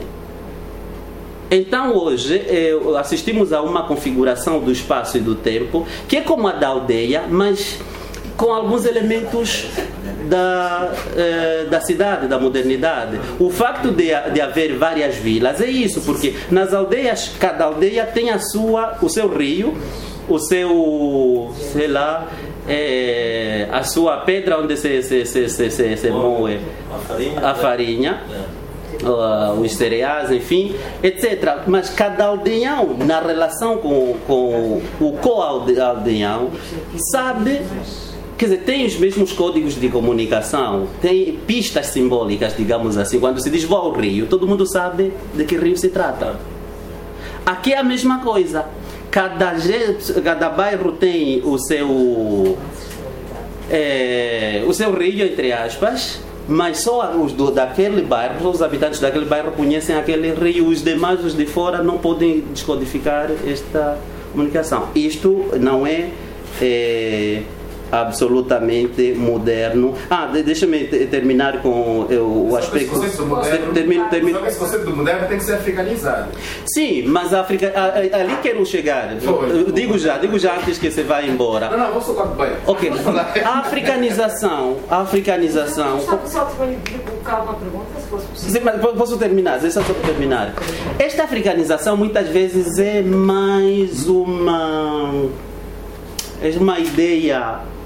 Então hoje eh, assistimos a uma configuração do espaço e do tempo que é como a da aldeia, mas com alguns elementos da, eh, da cidade, da modernidade. O facto de, de haver várias vilas é isso, porque nas aldeias, cada aldeia tem a sua, o seu rio, o seu, sei lá, é, a sua pedra onde se, se, se, se, se, se moe a farinha, uh, os cereais, enfim, etcétera. Mas cada aldeão, na relação com, com o co-aldeão, sabe. Quer dizer, tem os mesmos códigos de comunicação, tem pistas simbólicas, digamos assim. Quando se diz vou ao rio, todo mundo sabe de que rio se trata. Aqui é a mesma coisa. Cada, cada bairro tem o seu, é, o seu rio, entre aspas, mas só os do, daquele bairro, os habitantes daquele bairro conhecem aquele rio. Os demais, os de fora, não podem descodificar esta comunicação. Isto não é... é absolutamente moderno. Ah, deixa-me terminar com o, o aspecto. Esse conceito do moderno, termino, termino. Só que esse conceito do moderno tem que ser africanizado. Sim, mas a África, a, a, ali quero chegar. Foi. Eu digo já, digo já antes que você vá embora. Não, não, vou socar bem. Ok. A africanização, a africanização. Só, só colocar uma pergunta, se fosse possível. Sim, mas posso terminar? Deixa só para terminar. Esta africanização muitas vezes é mais uma é uma ideia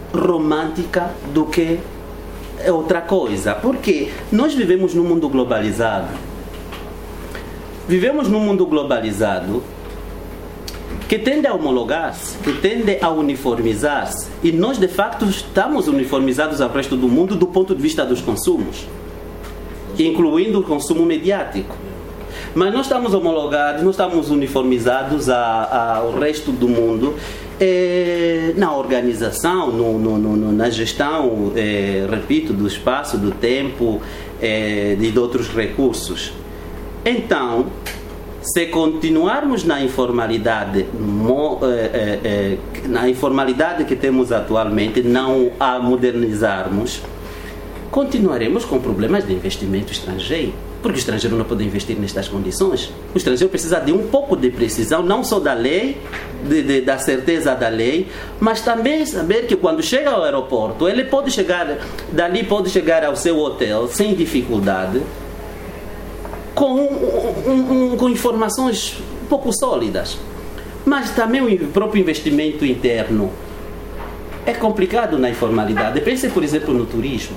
romântica do que outra coisa. Porque nós vivemos num mundo globalizado. Vivemos num mundo globalizado que tende a homologar-se, que tende a uniformizar-se. E nós, de facto, estamos uniformizados ao resto do mundo do ponto de vista dos consumos, incluindo o consumo mediático. Mas nós estamos homologados, nós estamos uniformizados a, a, ao resto do mundo eh, na organização, no, no, no, na gestão, eh, repito, do espaço, do tempo eh, e de outros recursos. Então, se continuarmos na informalidade, mo, eh, eh, na informalidade que temos atualmente, não a modernizarmos, continuaremos com problemas de investimento estrangeiro. Porque o estrangeiro não pode investir nestas condições. O estrangeiro precisa de um pouco de precisão, não só da lei, de, de, da certeza da lei, mas também saber que quando chega ao aeroporto, ele pode chegar, dali pode chegar ao seu hotel sem dificuldade, com, um, um, um, com informações um pouco sólidas. Mas também o próprio investimento interno é complicado na informalidade. Pense, por exemplo, no turismo.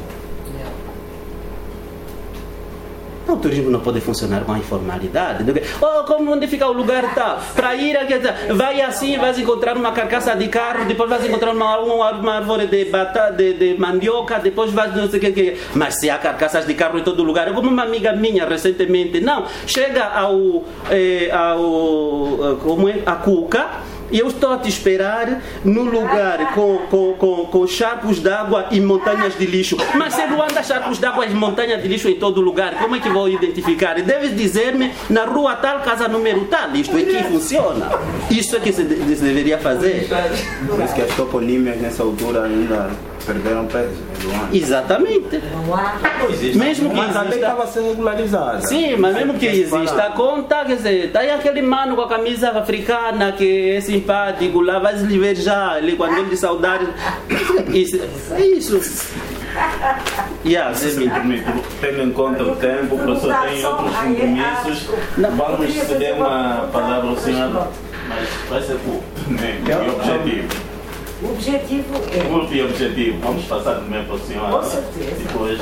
O turismo não pode funcionar com a informalidade. Oh, como onde fica o lugar tal? Para ir, vai assim, vais encontrar uma carcaça de carro, depois vais encontrar uma, uma árvore de, batata, de, de mandioca, depois vais não sei o que. Mas se há carcaças de carro em todo lugar, como uma amiga minha recentemente, não, chega ao, eh, ao como é, a Cuca. E eu estou a te esperar no lugar com, com, com, com charcos d'água e montanhas de lixo. Mas se não anda charcos d'água e montanhas de lixo em todo lugar, como é que vou identificar? Deves dizer-me na rua tal, casa número tal. Isto é que funciona. Isso é que se, de, se deveria fazer. Por isso que as toponímias nessa altura ainda perderam peso. Exatamente. Mesmo que mas até estava a ser regularizada. Sim, mas mesmo que exista a conta, quer dizer, está aí aquele mano com a camisa africana que é simpático, lá vai se lhe ver já, ele, quando ele de saudade. Isso. isso. Yeah, tendo em conta o tempo, o professor tem outros compromissos. Vamos ceder uma palavra ao senhor, mas vai ser curto, né? E objetivo. O objetivo é... Curto e objetivo. Vamos passar também para o senhor. Com certeza. Depois...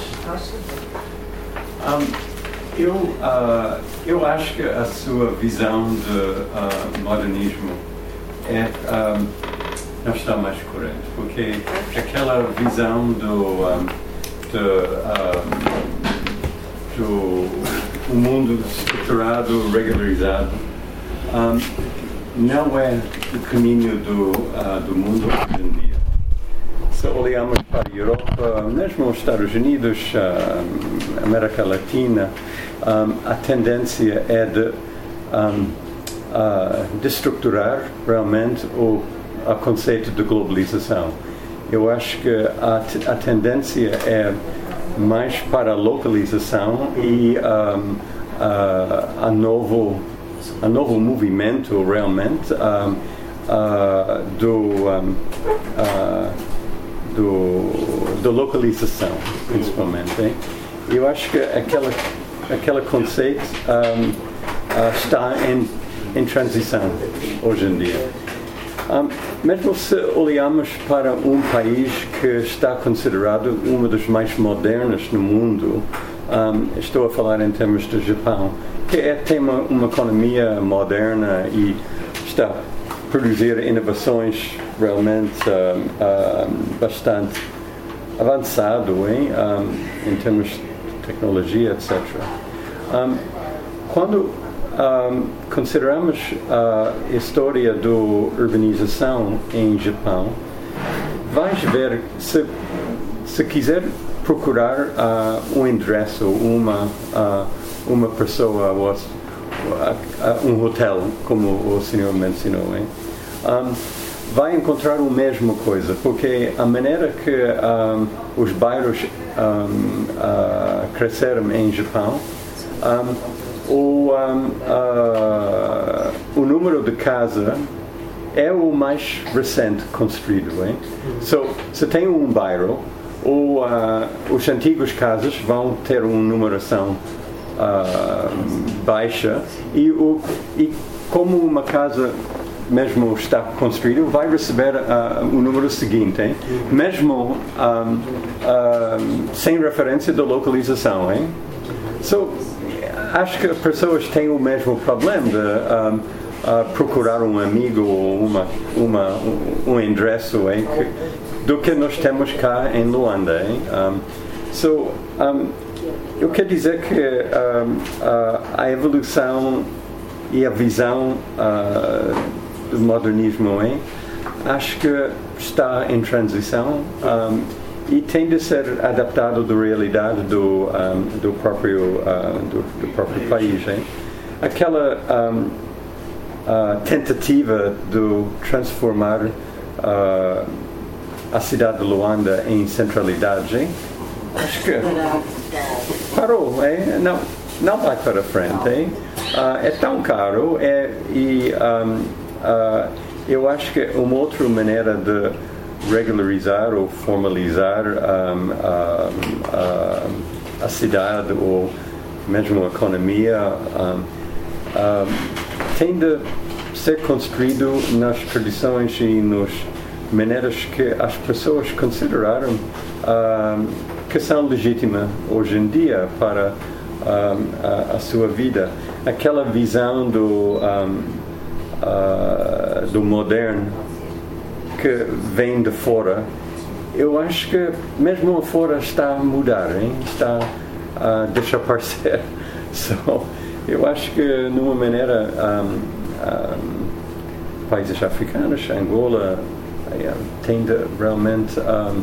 Um, eu, uh, eu acho que a sua visão de uh, modernismo é, um, não está mais correta, porque aquela visão do, um, do, um, do mundo estruturado, regularizado, um, não é o caminho do, uh, do mundo hoje em dia. Se olhamos para a Europa, mesmo os Estados Unidos, a América Latina, um, a tendência é de um, uh, destruturar realmente o, o conceito de globalização. Eu acho que a, a tendência é mais para a localização e um, a, a novo a novo movimento realmente um, uh, do, um, uh, do da localização, principalmente. Hein? Eu acho que aquela aquele conceito um, uh, está em, em transição hoje em dia. Um, mesmo se olhamos para um país que está considerado uma das mais modernas no mundo, um, estou a falar em termos do Japão, que é, tem uma, uma economia moderna e está a produzir inovações realmente um, um, bastante avançado hein? Um, em termos de tecnologia, etcétera. Um, quando um, consideramos a história da urbanização em Japão, vais ver, se, se quiser procurar uh, um endereço, uma uh, uma pessoa, ou, uh, um hotel, como o senhor mencionou, hein? Um, vai encontrar a mesma coisa, porque a maneira que um, os bairros um, uh, cresceram em Japão, um, o, um, uh, o número de casas é o mais recente construído. Hein? So, se tem um bairro, o, uh, os antigos casas vão ter uma numeração Uh, baixa e, o, e como uma casa mesmo está construído, vai receber uh, o número seguinte, hein? Mesmo um, um, sem referência da localização. Hein? So, acho que as pessoas têm o mesmo problema de um, uh, procurar um amigo ou uma, uma, um, um endereço, hein? Que, do que nós temos cá em Luanda. Hein? Um, so, um, eu quero dizer que um, uh, a evolução e a visão uh, do modernismo, hein? Acho que está em transição um, e tem de ser adaptado da realidade do, um, do, próprio, uh, do, do próprio país. Hein? Aquela um, uh, tentativa de transformar uh, a cidade de Luanda em centralidade, hein? Acho que parou, hein? Não, não vai para frente. Hein? Uh, é tão caro é, e um, uh, eu acho que uma outra maneira de regularizar ou formalizar um, uh, uh, a cidade ou mesmo a economia um, uh, tem de ser construído nas tradições e nas maneiras que as pessoas consideraram uh, que são legítimas hoje em dia para um, a, a sua vida. Aquela visão do, um, uh, do moderno que vem de fora, eu acho que mesmo fora está a mudar, hein? Está a desaparecer. So, eu acho que numa maneira um, um, países africanos, Angola, tem de realmente um,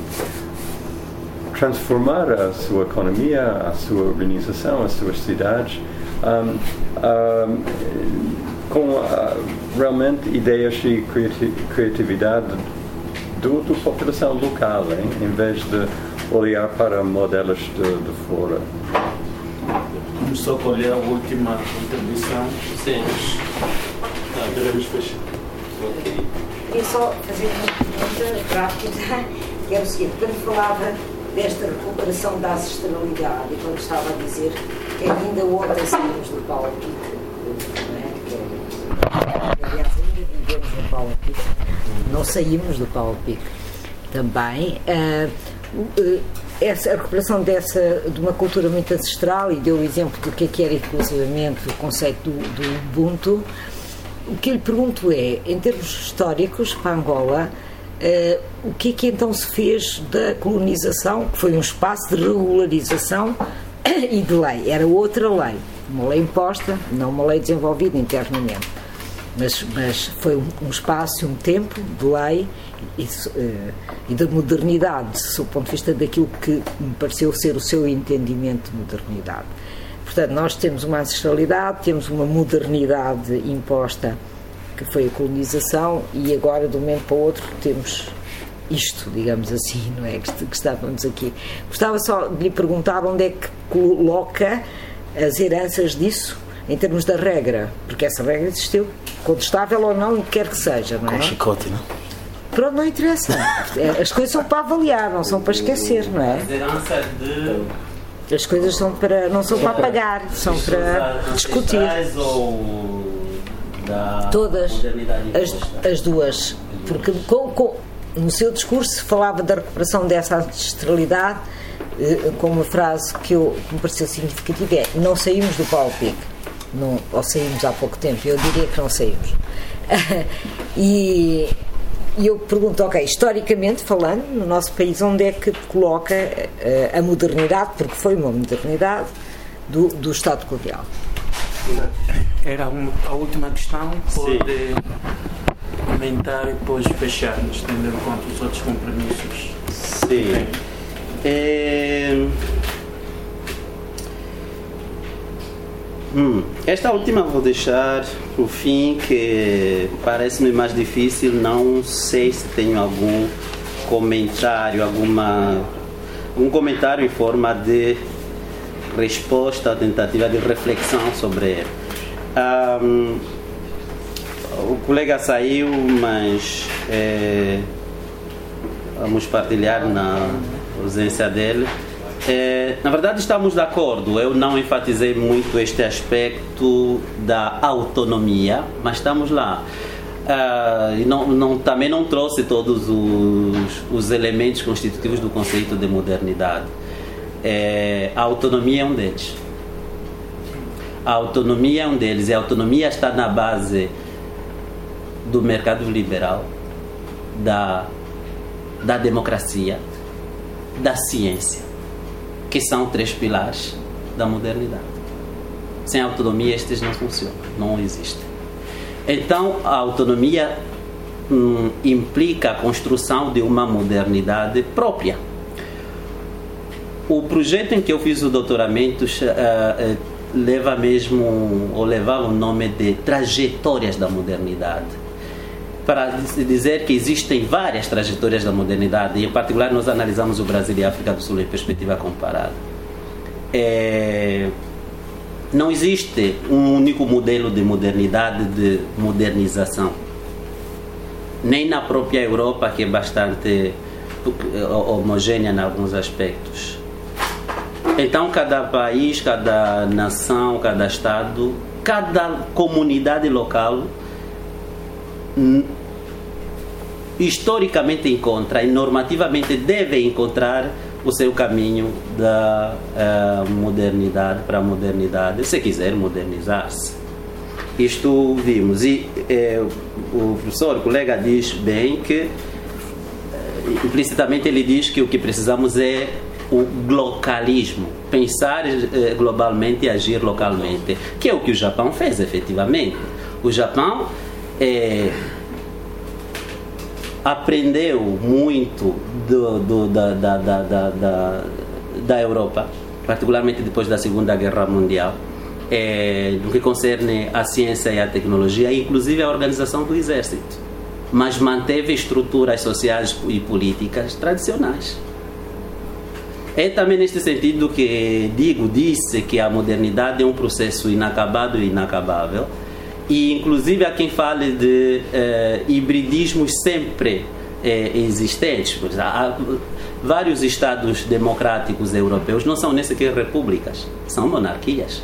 transformar a sua economia, a sua organização, as suas cidades um, um, com uh, realmente ideias e criati- criatividade do, da população local, hein? Em vez de olhar para modelos de, de fora. Vamos só colher a última contribuição. Sim. Tá, devemos fechar. Ok. Queria só fazer uma pergunta rápida, que é o seguinte: quando falava desta recuperação da ancestralidade, e quando estava a dizer que ainda ontem saímos do Paulo Pico, não é? Que, aliás, ainda vivemos no Paulo Pico, não saímos do Paulo Pico também. Uh, uh, essa, a recuperação dessa, de uma cultura muito ancestral, e deu o exemplo do que é que era inclusivamente o conceito do, do Ubuntu. O que eu lhe pergunto é, em termos históricos, para Angola, uh, o que é que então se fez da colonização, que foi um espaço de regularização e de lei? Era outra lei, uma lei imposta, não uma lei desenvolvida internamente, mas, mas foi um, um espaço e um tempo de lei e, uh, e da modernidade, do ponto de vista daquilo que me pareceu ser o seu entendimento de modernidade. Portanto, nós temos uma ancestralidade, temos uma modernidade imposta, que foi a colonização, e agora, de um momento para o outro, temos isto, digamos assim, não é? Que, que estávamos aqui. Gostava só de lhe perguntar onde é que coloca as heranças disso, em termos da regra, porque essa regra existiu, contestável ou não, quer que seja, não é? Com chicote, não? Pronto, não interessa. As coisas são para avaliar, não são para esquecer, não é? As heranças de... As coisas são para, não são para apagar, são para discutir. Ou da todas as, as duas, porque com, com, no seu discurso falava da recuperação dessa ancestralidade eh, com uma frase que, eu, que me pareceu significativa: é: não saímos do Paulo Pico, não, ou saímos há pouco tempo. Eu diria que não saímos. e E eu pergunto, ok, historicamente falando, no nosso país, onde é que coloca uh, a modernidade, porque foi uma modernidade, do, do Estado colonial? Era uma, a última questão, pode comentar e depois fecharmos, tendo em conta os outros compromissos. Sim. É... Hum, esta última vou deixar para o fim, que parece-me mais difícil. Não sei se tenho algum comentário, alguma, um comentário em forma de resposta, tentativa de reflexão sobre ela. Um, o colega saiu, mas é, vamos partilhar na ausência dele. É, na verdade, estamos de acordo. Eu não enfatizei muito este aspecto da autonomia, mas estamos lá. Uh, e não, não, também não trouxe todos os, os elementos constitutivos do conceito de modernidade. É, a autonomia é um deles. A autonomia é um deles. E a autonomia está na base do mercado liberal, da, da democracia, da ciência, que são três pilares da modernidade. Sem autonomia, estes não funcionam, não existem. Então, a autonomia hum, implica a construção de uma modernidade própria. O projeto em que eu fiz o doutoramento uh, uh, leva mesmo, ou levava o nome de Trajetórias da Modernidade, para dizer que existem várias trajetórias da modernidade, e em particular nós analisamos o Brasil e a África do Sul em perspectiva comparada. É... Não existe um único modelo de modernidade, de modernização. Nem na própria Europa, que é bastante homogênea em alguns aspectos. Então, cada país, cada nação, cada estado, cada comunidade local, historicamente encontra e normativamente deve encontrar o seu caminho da uh, modernidade para a modernidade, se quiser modernizar-se. Isto vimos. E eh, o professor, o colega, diz bem que, eh, implicitamente, ele diz que o que precisamos é o glocalismo, pensar eh, globalmente e agir localmente, que é o que o Japão fez, efetivamente. O Japão eh, aprendeu muito do, do, da, da, da, da, da Europa, particularmente depois da Segunda Guerra Mundial, é, no que concerne a ciência e a tecnologia, inclusive a organização do exército, mas manteve estruturas sociais e políticas tradicionais. É também neste sentido que digo, disse que a modernidade é um processo inacabado e inacabável. E inclusive há quem fale de eh, hibridismos sempre eh, existentes. Há vários estados democráticos europeus não são nem sequer repúblicas, são monarquias.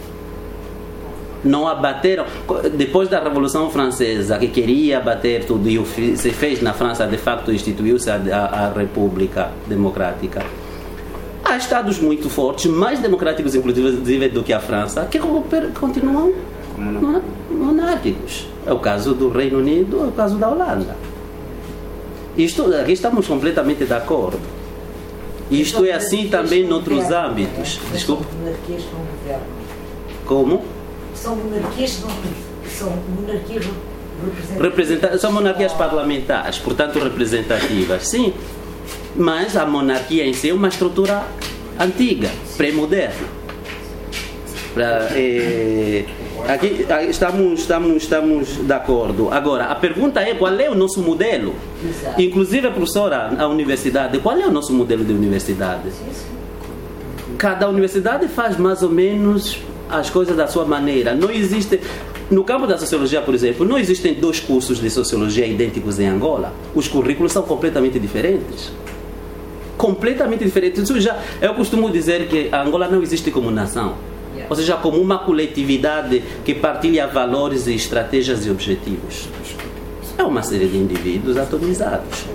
Não abateram, depois da Revolução Francesa, que queria abater tudo e se fez na França, de facto instituiu-se a, a, a República Democrática. Há estados muito fortes, mais democráticos inclusive do que a França, que continuam monárquicos. É o caso do Reino Unido, é o caso da Holanda. Isto, aqui estamos completamente de acordo. Isto é assim também noutros âmbitos. Desculpa. São monarquias que não governam. Como? São monarquias que não são monarquias representativas. São monarquias parlamentares, portanto representativas, sim. Mas a monarquia em si é uma estrutura antiga, pré-moderna. É, aqui estamos, estamos, estamos de acordo. Agora, a pergunta é qual é o nosso modelo? Exato. Inclusive, a professora, a universidade, qual é o nosso modelo de universidade? Cada universidade faz mais ou menos as coisas da sua maneira. Não existe... No campo da sociologia, por exemplo, não existem dois cursos de sociologia idênticos em Angola. Os currículos são completamente diferentes. Completamente diferentes. Isso já, eu costumo dizer que a Angola não existe como nação. Ou seja, como uma coletividade que partilha valores e estratégias e objetivos. É uma série de indivíduos atomizados.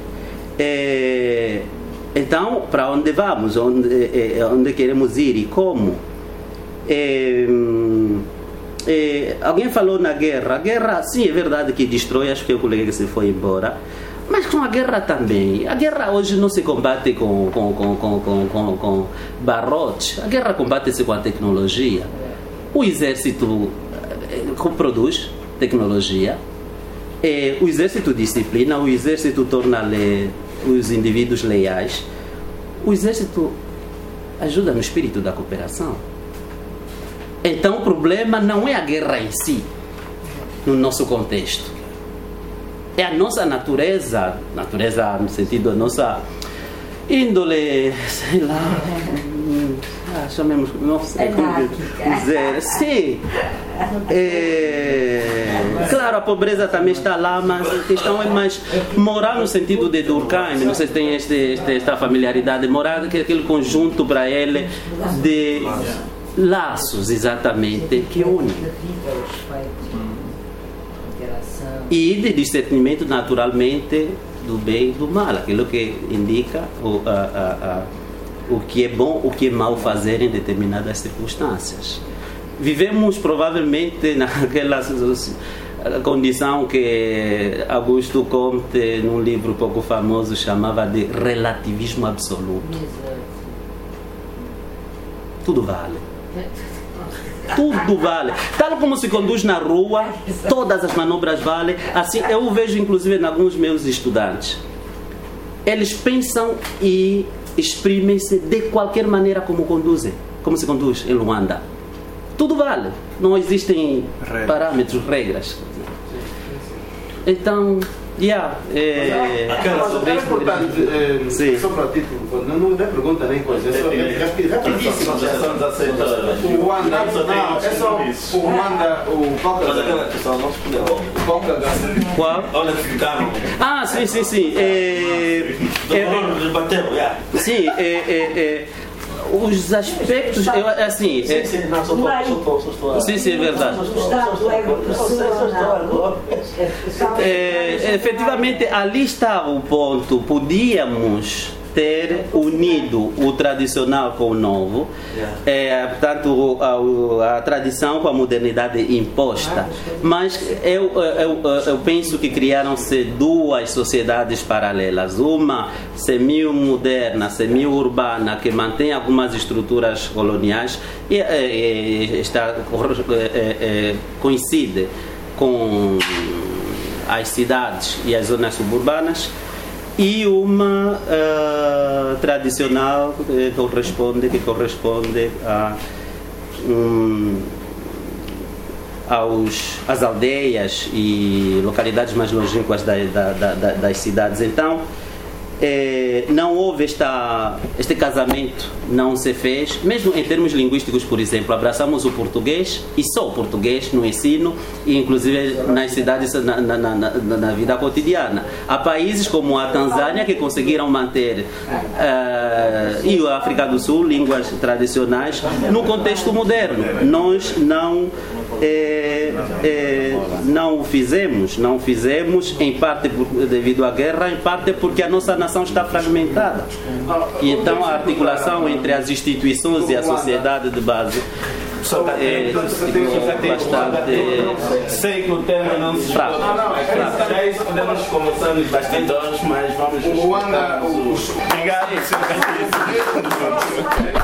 É, então, para onde vamos? Onde, é, onde queremos ir e como? É, é, alguém falou na guerra. A guerra, sim, é verdade que destrói. Acho que é o colega que se foi embora. Mas com a guerra também. A guerra hoje não se combate com, com, com, com, com, com, com barrotes. A guerra combate-se com a tecnologia. O exército produz tecnologia. É, o exército disciplina. O exército torna le, os indivíduos leais. O exército ajuda no espírito da cooperação. Então o problema não é a guerra em si, no nosso contexto. É a nossa natureza, natureza no sentido da nossa índole, sei lá, ah, chamemos, não sei como dizer, sim. É, claro, a pobreza também está lá, mas a questão é mais morar no sentido de Durkheim, não sei se tem este, este, esta familiaridade, morar que é aquele conjunto para ele de laços, exatamente, que une. e de discernimento naturalmente do bem e do mal, aquilo que indica o, a, a, a, o que é bom, o que é mau fazer em determinadas circunstâncias. Vivemos provavelmente naquela condição que Augusto Comte, num livro pouco famoso, chamava de relativismo absoluto. Tudo vale. Tudo vale. Tal como se conduz na rua, todas as manobras valem. Assim, eu vejo inclusive em alguns meus estudantes. Eles pensam e exprimem-se de qualquer maneira como conduzem, como se conduz em Luanda. Tudo vale. Não existem parâmetros, regras. Então, yeah, é, aquela sobre é importante, é, sim. Só para título, não, não é pergunta nem coisa, é só rapidíssimo. O Ruanda, não, é só o Ruanda, o qual? Olha que ficaram. Ah, sim, sim, sim. É, é, sim, é, é, é, os aspectos, eu, assim, sim, é, sim, não, só estou, só estou, só estou. Sim, sim, é verdade. É, efetivamente, ali está o ponto. Podíamos ter unido o tradicional com o novo, é, portanto a, a tradição com a modernidade imposta, mas eu, eu, eu penso que criaram-se duas sociedades paralelas, uma semi-moderna, semi-urbana, que mantém algumas estruturas coloniais e, e está, é, coincide com as cidades e as zonas suburbanas, e uma uh, tradicional que corresponde, que corresponde a, um, aos, às aldeias e localidades mais longínquas da, da, da, das cidades. Então, eh, não houve esta, este casamento, não se fez, mesmo em termos linguísticos, por exemplo, abraçamos o português e só o português no ensino e inclusive nas cidades, na, na, na, na vida cotidiana. Há países como a Tanzânia que conseguiram manter uh, e a África do Sul, línguas tradicionais no contexto moderno. Nós não É, é, não o fizemos, não o fizemos em parte por, devido à guerra, em parte porque a nossa nação está fragmentada. E então a articulação entre as instituições e a sociedade de base é bastante. Sei que o tema não se fraco. Já isso podemos conversar nos bastidores, mas vamos. O Ruanda, obrigado, senhor Castilho.